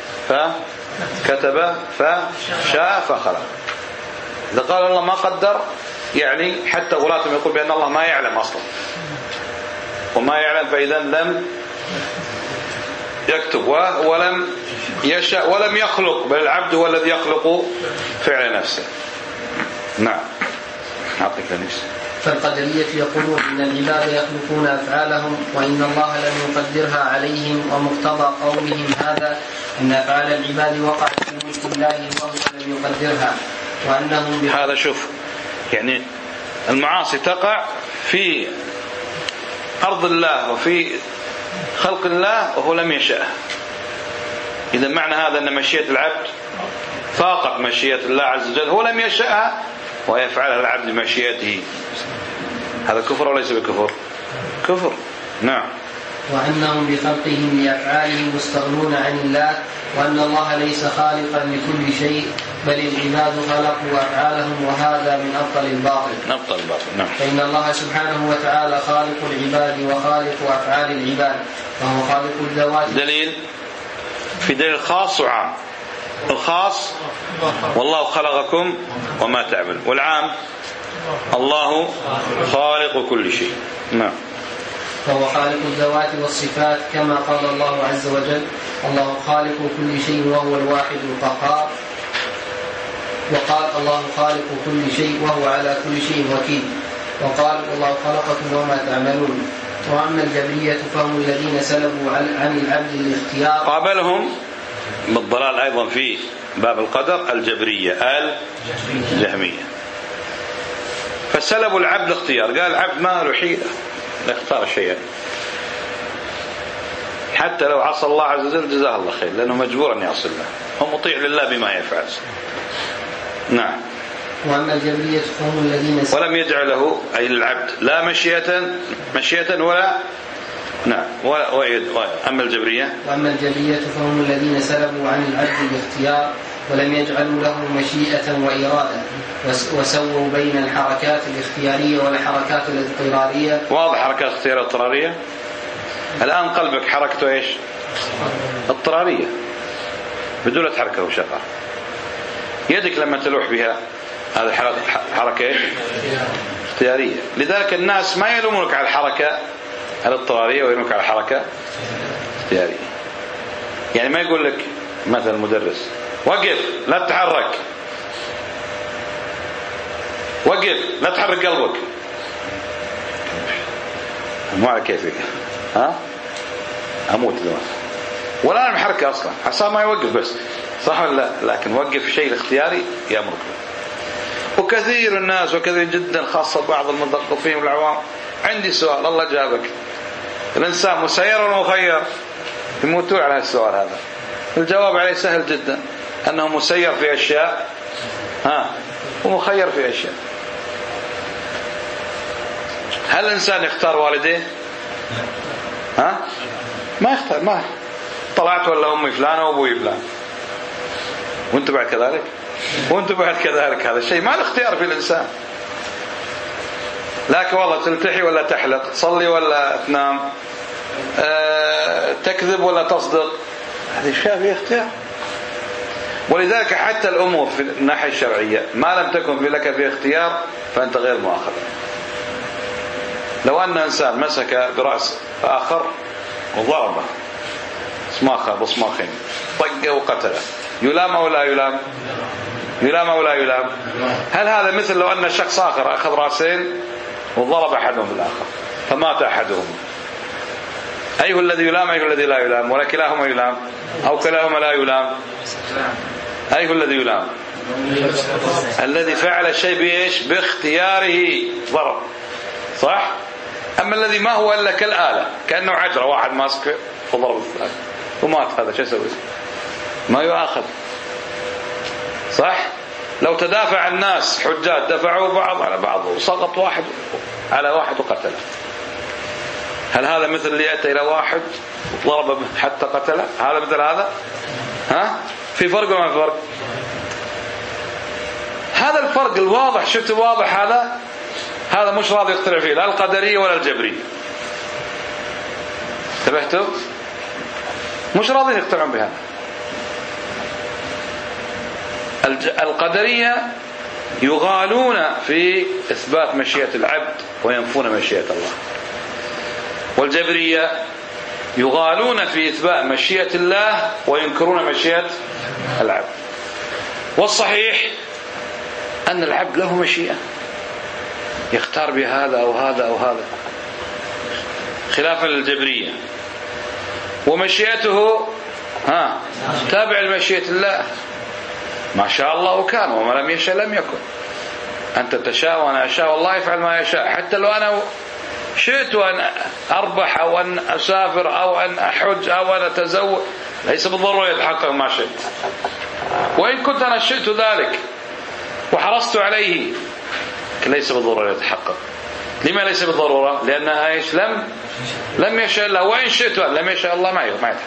فكتب فشاء فخلق. إذا قال الله ما قدر، يعني حتى غلاتهم يقول بأن الله ما يعلم أصلا، وما يعلم فإذا لم يكتب ولم يشاء ولم يخلق، بل العبد هو الذي يخلق فعل نفسه. نعم. أعطيك نفسه. فالقدرية يقولون إن العباد يخلقون أفعالهم وإن الله لم يقدرها عليهم، ومقتضى قولهم هذا أن أفعال العباد وقعت في ملك الله وهو لم يقدرها، وأنهم هذا شوف يعني المعاصي تقع في أرض الله وفي خلق الله وهو لم يشاء. إذا معنى هذا أن مشيئة العبد فاقت مشيئة الله عز وجل، هو لم يشاءها ويفعلها العبد بمشيئته، هذا كفر وليس بكفر؟ كفر. نعم. وأنهم بخلقهم لأفعالهم مستغنون عن الله، وأن الله ليس خالقا لكل شيء، بل العباد خلقوا أفعالهم، وهذا من أبطل الباطل. أبطل الباطل. نعم. فإن الله سبحانه وتعالى خالق العباد وخالق أفعال العباد، وهو خالق الذوات. دليل في دليل خاص وعام. الخاص والله خلقكم وما تعمل، والعام الله خالق كل شيء. نعم. فهو خالق الذوات والصفات، كما قال الله عز وجل الله خالق كل شيء وهو الواحد القهار، وقال الله خالق كل شيء وهو على كل شيء وكيل، وقال الله خلقكم وما تعملون. وأما الجبرية فهم الذين سلبوا عن العبد الاختيار. قابلهم بالضلال أيضا في باب القدر الجبرية الجهمية، فسلبوا العبد الاختيار، قال العبد ما له حيلة يختار شيئا، حتى لو عصى الله عز وجل جزاه الله خير، لأنه مجبور أن يعصي الله، هو مطيع لله بما يفعل. نعم. وأما الجبرية فهم الذين ولم يجعله أي العبد لا مشيئة مشيئة ولا نعم. وأما الجبرية وأما الجبرية فهم الذين سلبوا عن العبد الاختيار ولم يجعلوا له مشيئة وإرادة وسووا بين الحركات الاختيارية والحركات الاضطرارية. واضح حركات الاختيارية الاضطرارية. الآن قلبك حركته إيش؟ اضطرارية بدون تحركه وشغل. يدك لما تلوح بها هذا حركة إيش؟ اختيارية. لذلك الناس ما يلومونك على الحركة الاضطرارية ويلومونك على الحركة اختيارية. يعني ما يقول لك مثلا المدرس وقف لا تتحرك، وقف لا تحرك قلبك، مو على كيفك، ها اموت دلوقتي ولا انا محركه اصلا حساب ما يوقف بس، صح ولا لا؟ لكن وقف شيء الاختياري يامرك به. وكثير الناس وكثير جدا خاصه بعض المثقفين والعوام. عندي سؤال، الله جابك، الانسان مسير ولا مخير؟ يموتون على السؤال هذا. الجواب عليه سهل جدا، انه مسير في اشياء ها ومخير في اشياء. هل الانسان يختار والديه؟ ها ما يختار. ما طلعت ولا امي فلانه وابوي فلان وانت بعد كذلك وانت بعد كذلك، هذا الشيء ما الاختيار في الانسان. لكن والله تلتحي ولا تحلق، تصلي ولا تنام، أه تكذب ولا تصدق، هذه اشياء فيها اختيار. ولذلك حتى الامور في الناحيه الشرعيه ما لم تكن في لك فيها اختيار فانت غير مؤاخذ. لو ان انسان مسك براس اخر وضربه صماخه بصماخين طقه وقتله، يلام او لا يلام؟ يلام او لا يلام؟ هل هذا مثل لو ان شخص اخر اخذ راسين وضرب احدهم بالاخر فمات احدهم؟ ايه الذي يلام ايه الذي لا يلام؟ ولا كلاهما يلام او كلاهما لا يلام؟ ايه الذي يلام؟ الذي فعل الشيء بايش؟ باختياره ضرب، صح؟ اما الذي ما هو الا كالاله، كانه عجره واحد ماسك وضرب الثاني ومات، هذا شو يسوي؟ ما يؤاخذ، صح؟ لو تدافع الناس حجاج دفعوا بعض على بعض وسقط واحد على واحد وقتله، هل هذا مثل اللي اتى الى واحد وضرب حتى قتله؟ هذا مثل هذا؟ ها في فرق ولا ما في فرق؟ هذا الفرق الواضح، شفت واضح هذا؟ هذا مش راضي يقتنع فيه لا القدرية ولا الجبرية. انتبهتوا؟ مش راضي يقتنعون بهذا. القدرية يغالون في إثبات مشيئة العبد وينفون مشيئة الله، والجبرية يغالون في إثبات مشيئة الله وينكرون مشيئة العبد. والصحيح أن العبد له مشيئة يختار بهذا أو هذا أو هذا، خلافا للجبرية، ومشيئته ها تابع لمشيئة الله، ما شاء الله وكان وما لم يشاء لم يكن. أنت تشاء وأنا أشاء والله يفعل ما يشاء. حتى لو أنا شئت أن أربح أو أن أسافر أو أن أحج أو أن أتزوج ليس بالضرورة يتحقق ما شئت، وإن كنت أنا شئت ذلك وحرصت عليه ليس بالضرورة يتحقق. لما ليس بالضرورة؟ لأنها إيش؟ لم لم يشاء الله، وإن شئت لم يشاء الله ما يتحقق.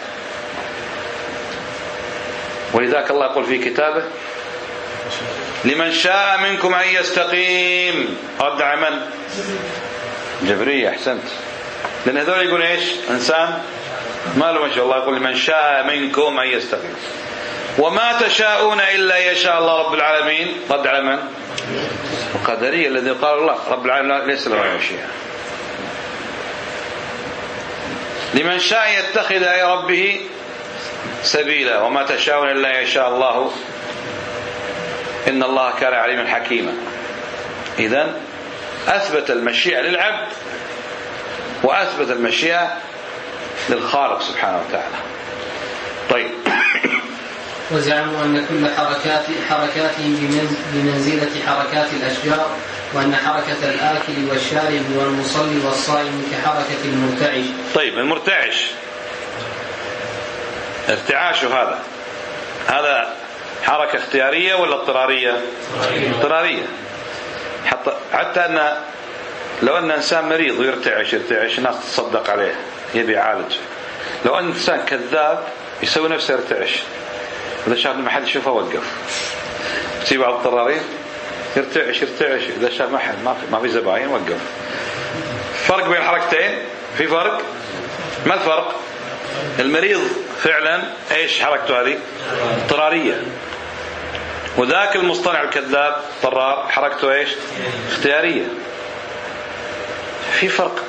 ولذلك الله يقول في كتابه لمن شاء منكم أن يستقيم. رد على من؟ جبرية. أحسنت. لأن هذول يقول إيش؟ إنسان ما له ما شاء الله، يقول لمن شاء منكم أن يستقيم وما تشاءون إلا يشاء الله رب العالمين. رد على من؟ القدرية الذي قال الله رب العالمين ليس له مشيئة. لمن شاء يتخذ إلى ربه سبيلا وما تشاءون إلا يشاء الله إن الله كان عليما حكيما. إذن أثبت المشيئة للعبد وأثبت المشيئة للخالق سبحانه وتعالى. طيب. وزعموا أن كل حركات حركاتهم بمنزلة حركات الأشجار، وأن حركة الآكل والشارب والمصلي والصائم كحركة المرتعش. طيب المرتعش ارتعاشه هذا هذا حركة اختيارية ولا اضطرارية؟ اضطرارية. حتى حتى أن لو أن إنسان مريض ويرتعش يرتعش الناس تصدق عليه يبي يعالج. لو أن إنسان كذاب يسوي نفسه يرتعش، إذا شاف المحل يشوفه وقف. في بعض الضرارين يرتعش يرتعش إذا شاف محل ما في ما في زباين وقف. فرق بين الحركتين، في فرق. ما الفرق؟ المريض فعلا ايش حركته هذه؟ اضطرارية، وذاك المصطنع الكذاب طرار حركته ايش؟ اختيارية. في فرق،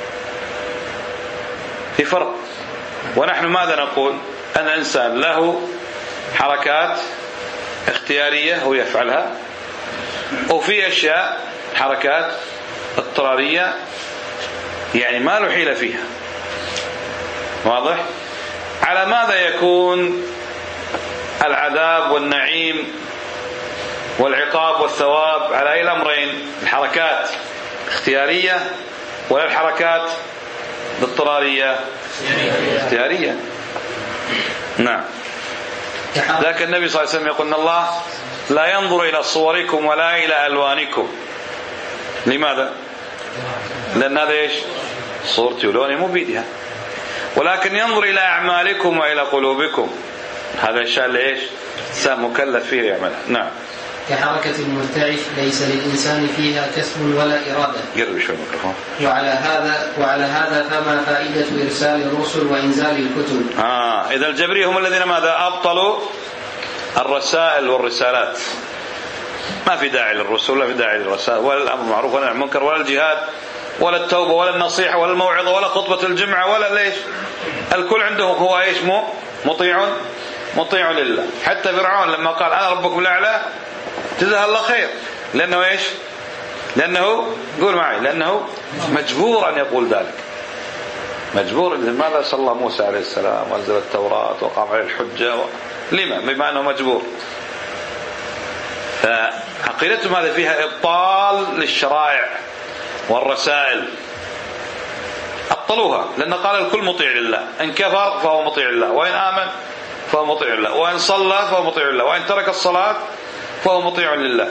في فرق. ونحن ماذا نقول؟ أن الإنسان له حركات اختيارية هو يفعلها، وفي أشياء حركات اضطرارية يعني ما له حيلة فيها. واضح؟ على ماذا يكون العذاب والنعيم والعقاب والثواب؟ على أي الأمرين؟ الحركات اختيارية ولا الحركات اضطرارية؟ اختيارية. نعم. ذاك النبي صلى الله عليه وسلم يقول إن الله لا ينظر إلى صوركم ولا إلى ألوانكم. لماذا؟ لأن هذا إيش؟ صورتي ولوني مو بيدها، ولكن ينظر إلى أعمالكم وإلى قلوبكم. هذا الشيء اللي إيش؟ إنسان مكلف فيه يعمله. نعم. كحركة المرتعش ليس للإنسان فيها كسب ولا إرادة. قرب شوي الميكروفون. وعلى هذا وعلى هذا فما فائدة إرسال الرسل وإنزال الكتب؟ آه إذا الجبرية هم الذين ماذا؟ أبطلوا الرسائل والرسالات. ما في داعي للرسل ولا في داعي للرسائل ولا الأمر بالمعروف ولا النهي عن المنكر ولا الجهاد ولا التوبة ولا النصيحة ولا الموعظة ولا خطبة الجمعة ولا ليش. الكل عندهم هو إيش؟ مو مطيع مطيع لله. حتى فرعون لما قال أنا ربكم الأعلى جزاه الله خير، لأنه إيش؟ لأنه قول معي لأنه مجبور أن يقول ذلك. مجبور. لماذا صلى موسى عليه السلام وأنزل التوراة وقام عليه الحجة و... لما؟ بما أنه مجبور. فعقيدتهم هذا فيها إبطال للشرائع والرسائل، أبطلوها، لأن قال الكل مطيع لله. إن كفر فهو مطيع لله، وإن آمن فهو مطيع لله، وإن صلى فهو مطيع لله، وإن ترك الصلاة فهو مطيع لله.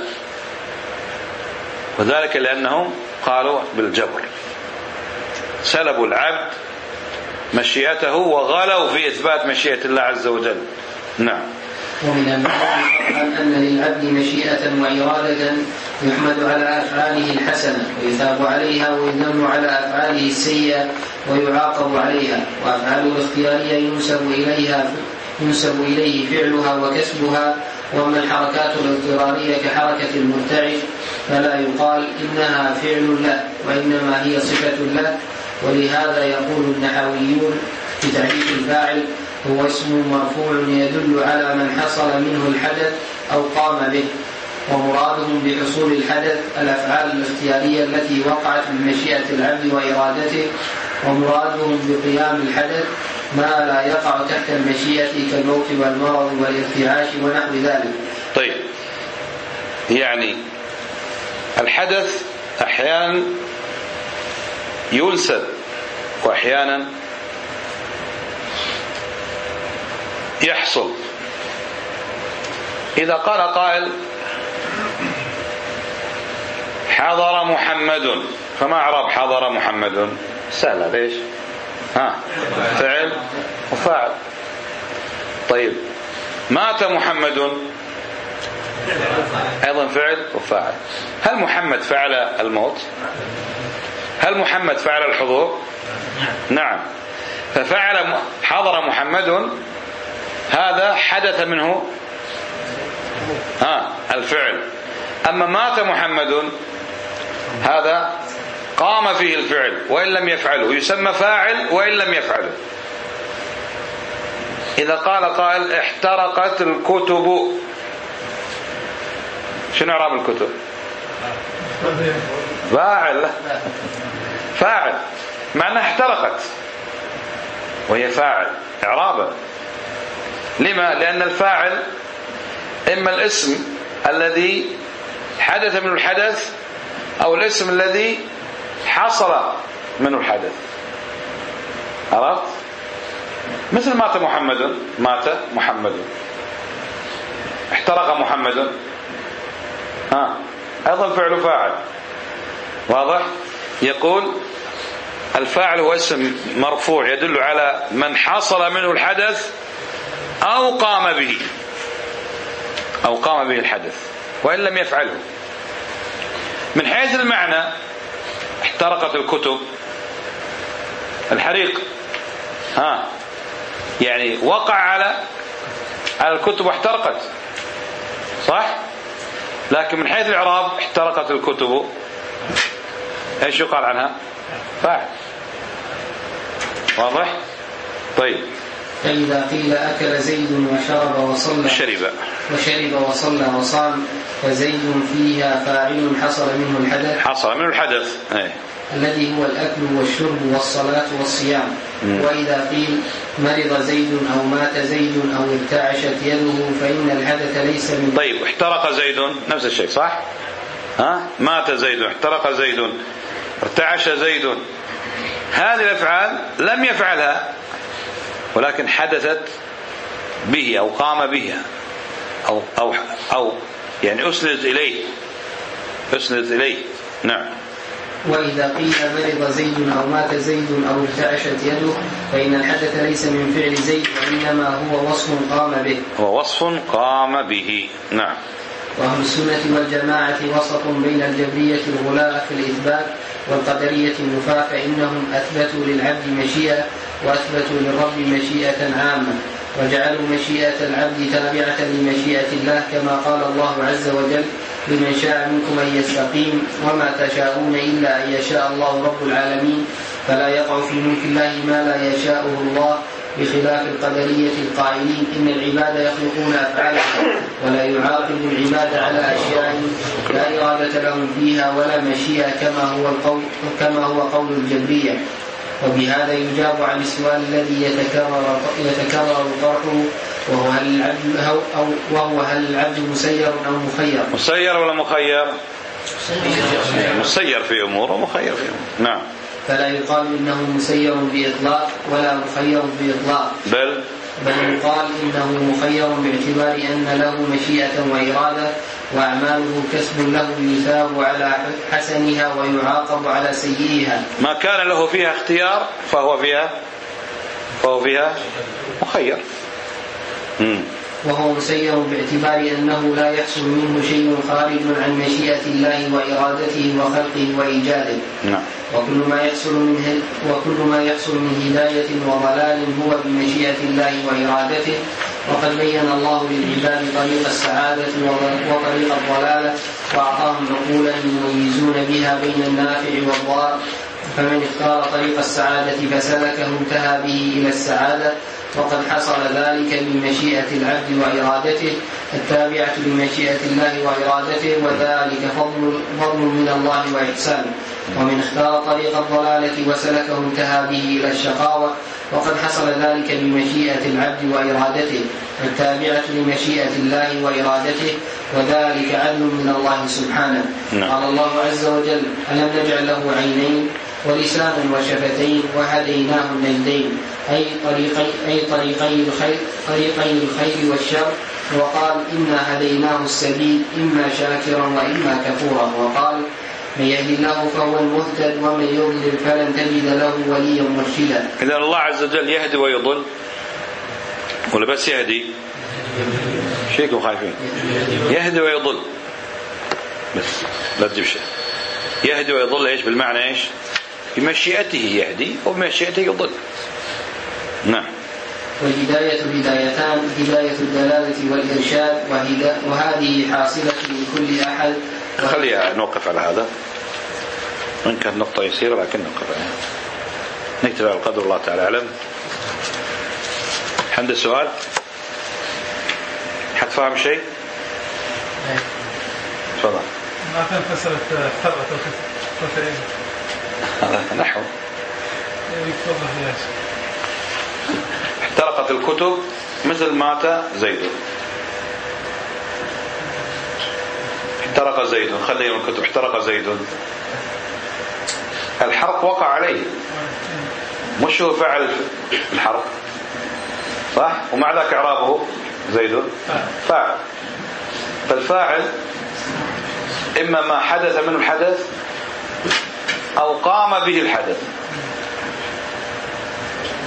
وذلك لأنهم قالوا بالجبر، سلبوا العبد مشيئته وغلوا في إثبات مشيئة الله عز وجل. نعم. ومن المعلوم أن للعبد مشيئة وإرادة يحمد على أفعاله الحسنة ويثاب عليها، ويذم على أفعاله السيئة ويعاقب عليها. وأفعاله الاختيارية ينسب إليها ينسب إليه فعلها وكسبها. وأما الحركات الاضطرارية كحركة المرتعش فلا يقال إنها فعل له، وإنما هي صفة له. ولهذا يقول النحويون في تعريف الفاعل هو اسم مرفوع يدل على من حصل منه الحدث أو قام به. ومرادهم بحصول الحدث الأفعال الاختيارية التي وقعت بمشيئة العبد وإرادته، ومرادهم بقيام الحدث ما لا يقع تحت المشيئة كالموت والمرض والارتعاش ونحو ذلك. طيب، يعني الحدث أحيانا ينسب وأحيانا يحصل. إذا قال قائل حضر محمد، فما أعراب حضر محمد؟ سهلة. ليش؟ ها فعل وفاعل. طيب مات محمد، أيضا فعل وفاعل. هل محمد فعل الموت؟ هل محمد فعل الحضور؟ نعم. ففعل حضر محمد، هذا حدث منه ها الفعل. أما مات محمد هذا قام فيه الفعل وإن لم يفعله، يسمى فاعل وإن لم يفعله. إذا قال قائل احترقت الكتب، شنو إعراب الكتب؟ فاعل. فاعل معناه احترقت وهي فاعل إعرابا. لما؟ لأن الفاعل إما الاسم الذي حدث منه الحدث أو الاسم الذي حصل منه الحدث. عرفت؟ مثل مات محمد، مات محمد، احترق محمد، ها أيضا فعل فاعل. واضح؟ يقول الفاعل هو اسم مرفوع يدل على من حصل منه الحدث أو قام به أو قام به الحدث وإن لم يفعله. من حيث المعنى احترقت الكتب، الحريق ها يعني وقع على على الكتب واحترقت، صح؟ لكن من حيث الإعراب احترقت الكتب ايش يقال عنها؟ فاعل. واضح؟ طيب. فإذا قيل أكل زيد وشرب وصلى شرب وشرب وصلى وصام فزيد فيها فاعل حصل منه الحدث حصل منه الحدث ايه. الذي هو الأكل والشرب والصلاة والصيام. م. وإذا قيل مرض زيد أو مات زيد أو ارتعشت يده فإن الحدث ليس من. طيب احترق زيد نفس الشيء صح؟ ها؟ مات زيد، احترق زيد، ارتعش زيد، هذه الأفعال لم يفعلها ولكن حدثت به أو قام بها أو أو أو يعني أسندت إليه أسندت إليه. نعم. وإذا قيل مرض زيد أو مات زيد أو ارتعشت يده فإن الحدث ليس من فعل زيد وإنما هو وصف قام به. هو وصف قام به. نعم. وأهل السنة والجماعة وسط بين الجبرية الغلاة في الإثبات والقدرية النفاة، فإنهم أثبتوا للعبد مشيئة وأثبتوا للرب مشيئة عامة وجعلوا مشيئة العبد تابعة لمشيئة الله كما قال الله عز وجل لمن شاء منكم أن يستقيم وما تشاءون إلا أن يشاء الله رب العالمين. فلا يقع في ملك الله ما لا يشاءه الله بخلاف القدرية القائلين إن العباد يخلقون أفعالهم ولا يعاقب العباد على أشياء لا إرادة لهم فيها ولا مشيئة كما هو القول كما هو قول الجبرية. وبهذا يجاب عن السؤال الذي يتكرر يتكرر طرحه وهو هل العبد أو وهو هل العبد مسير أو مخير؟ مسير ولا مخير؟ مسير في أمور ومخير في أمور. نعم. فلا يقال إنه مسير بإطلاق ولا مخير بإطلاق، بل بل يقال إنه مخير باعتبار أن له مشيئة وإرادة وأعماله كسب له يثاب على حسنها ويعاقب على سيئها. ما كان له فيها اختيار فهو فيها فهو فيها مخير. مم. وهو مسير باعتبار أنه لا يحصل منه شيء خارج عن مشيئة الله وإرادته وخلقه وإيجاده. نعم. وكل ما يحصل من وكل ما يحصل من هداية وضلال هو بمشيئة الله وإرادته. وقد بين الله للعباد طريق السعادة وطريق الضلالة وأعطاهم عقولا يميزون بها بين النافع والضار، فمن اختار طريق السعادة فسلكه انتهى به إلى السعادة، وقد حصل ذلك بمشيئة العبد وإرادته التابعة لمشيئة الله وإرادته، وذلك فضل, فضل من الله وإحسان. ومن اختار طريق الضلالة وسلكه انتهى به إلى الشقاوة، وقد حصل ذلك بمشيئة العبد وإرادته التابعة لمشيئة الله وإرادته، وذلك عدل من الله سبحانه. قال الله عز وجل ألم نجعل له عينين ولسانا وشفتين وهديناه النجدين، أي طريقي, أي طريقي الخير, طريقي الخير والشر. وقال إنا هديناه السبيل إما شاكرا وإما كفورا. وقال من يهدي الله فهو المهتد ومن يضلل فلن تجد له وليا مرشدا. إذا الله عز وجل يهدي ويضل ولا بس يهدي؟ شيكم خايفين. يهدي ويضل بس لا تجيب شيء. يهدي ويضل ايش بالمعنى ايش؟ بمشيئته يهدي وبمشيئته يضل. نعم. والهداية هدايتان، هداية الدلالة والإرشاد، وهذه حاصلة لكل أحد. خليها نوقف على هذا، إن كانت نقطة يسيرة لكن نوقف عليها، نكتب على القدر. الله تعالى أعلم. عند السؤال حد فاهم شيء؟ تفضل. ما كان فسرت احترقت الكتب هذا نحو. احترقت الكتب مثل مات زيد. احترق زيد، خلينا الكتب احترق زيد، الحرق وقع عليه، مش هو فعل الحرق صح؟ ومع ذلك إعرابه زيد فاعل. فالفاعل إما ما حدث منه الحدث أو قام به الحدث.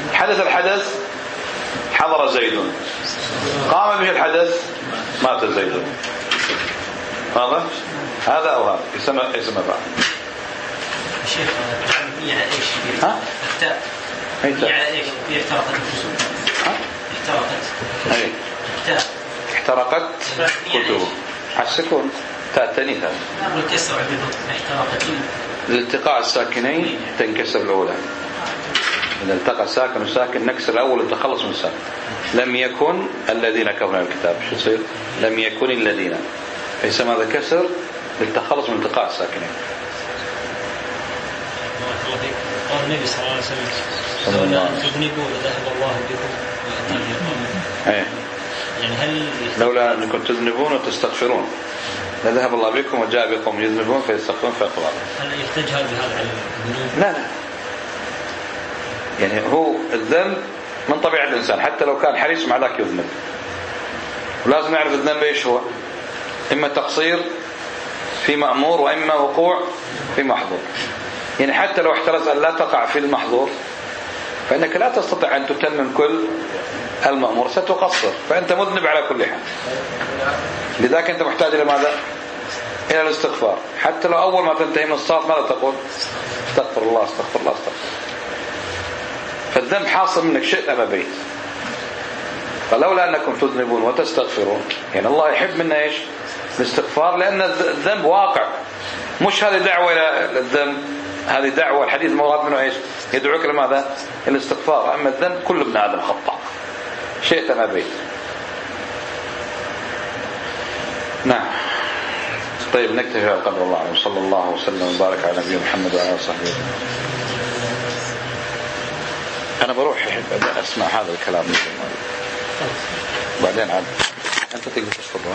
حدث الحدث حضر زيد، قام به الحدث مات زيد. واضح؟ هذا أو هذا يسمى يسمى بعض. الشيخ يعني ايش؟ ها؟ اختاء. يعني ايش؟ احترقت الكتب. ها؟ احترقت. أي. اختاء. احترقت كتب. على السكون تاء التانيث هذا. والكسر احترقت. الالتقاء الساكنين تنكسر الأولى. إذا التقى ساكن وساكن نكسر الأول للتخلص من الساكن. لم يكن الذين كفروا من الكتاب، شو يصير؟ لم يكن الذين، فيسمى هذا كسر للتخلص من التقاء الساكنين. قال النبي صلى الله عليه وسلم لولا أن تذنبوا لذهب الله بكم وأتى. إيه. يعني هل لولا أنكم تذنبون وتستغفرون لذهب الله بكم وجاء بكم يذنبون فيستغفرون فيغفر. هل يحتاج هذا بهذا على الذنوب؟ لا لا، يعني هو الذنب من طبيعة الإنسان حتى لو كان حريص مع ذاك يذنب، ولازم نعرف الذنب إيش هو، إما تقصير في مأمور وإما وقوع في محظور. يعني حتى لو احترز أن لا تقع في المحظور فإنك لا تستطيع أن تتمم كل المأمور، ستقصر، فأنت مذنب على كل حال. لذلك أنت محتاج إلى ماذا؟ إلى الاستغفار. حتى لو أول ما تنتهي من الصلاة ماذا تقول؟ استغفر الله استغفر الله استغفر. فالذنب حاصل منك شئت أم أبيت. فلولا أنكم تذنبون وتستغفرون، يعني الله يحب منا إيش؟ الاستغفار، لأن الذنب واقع، مش هذه دعوة إلى الذنب، هذه دعوة. الحديث المراد منه إيش؟ يدعوك لماذا؟ الاستغفار. أما الذنب كل ابن آدم خطأ شئت أم أبيت. نعم. طيب نكتفي قدر الله وصلى الله وسلم وبارك على نبينا محمد وعلى آله وصحبه. أنا بروح أحب أسمع هذا الكلام بعدين عاد أنت تقدر تفضل.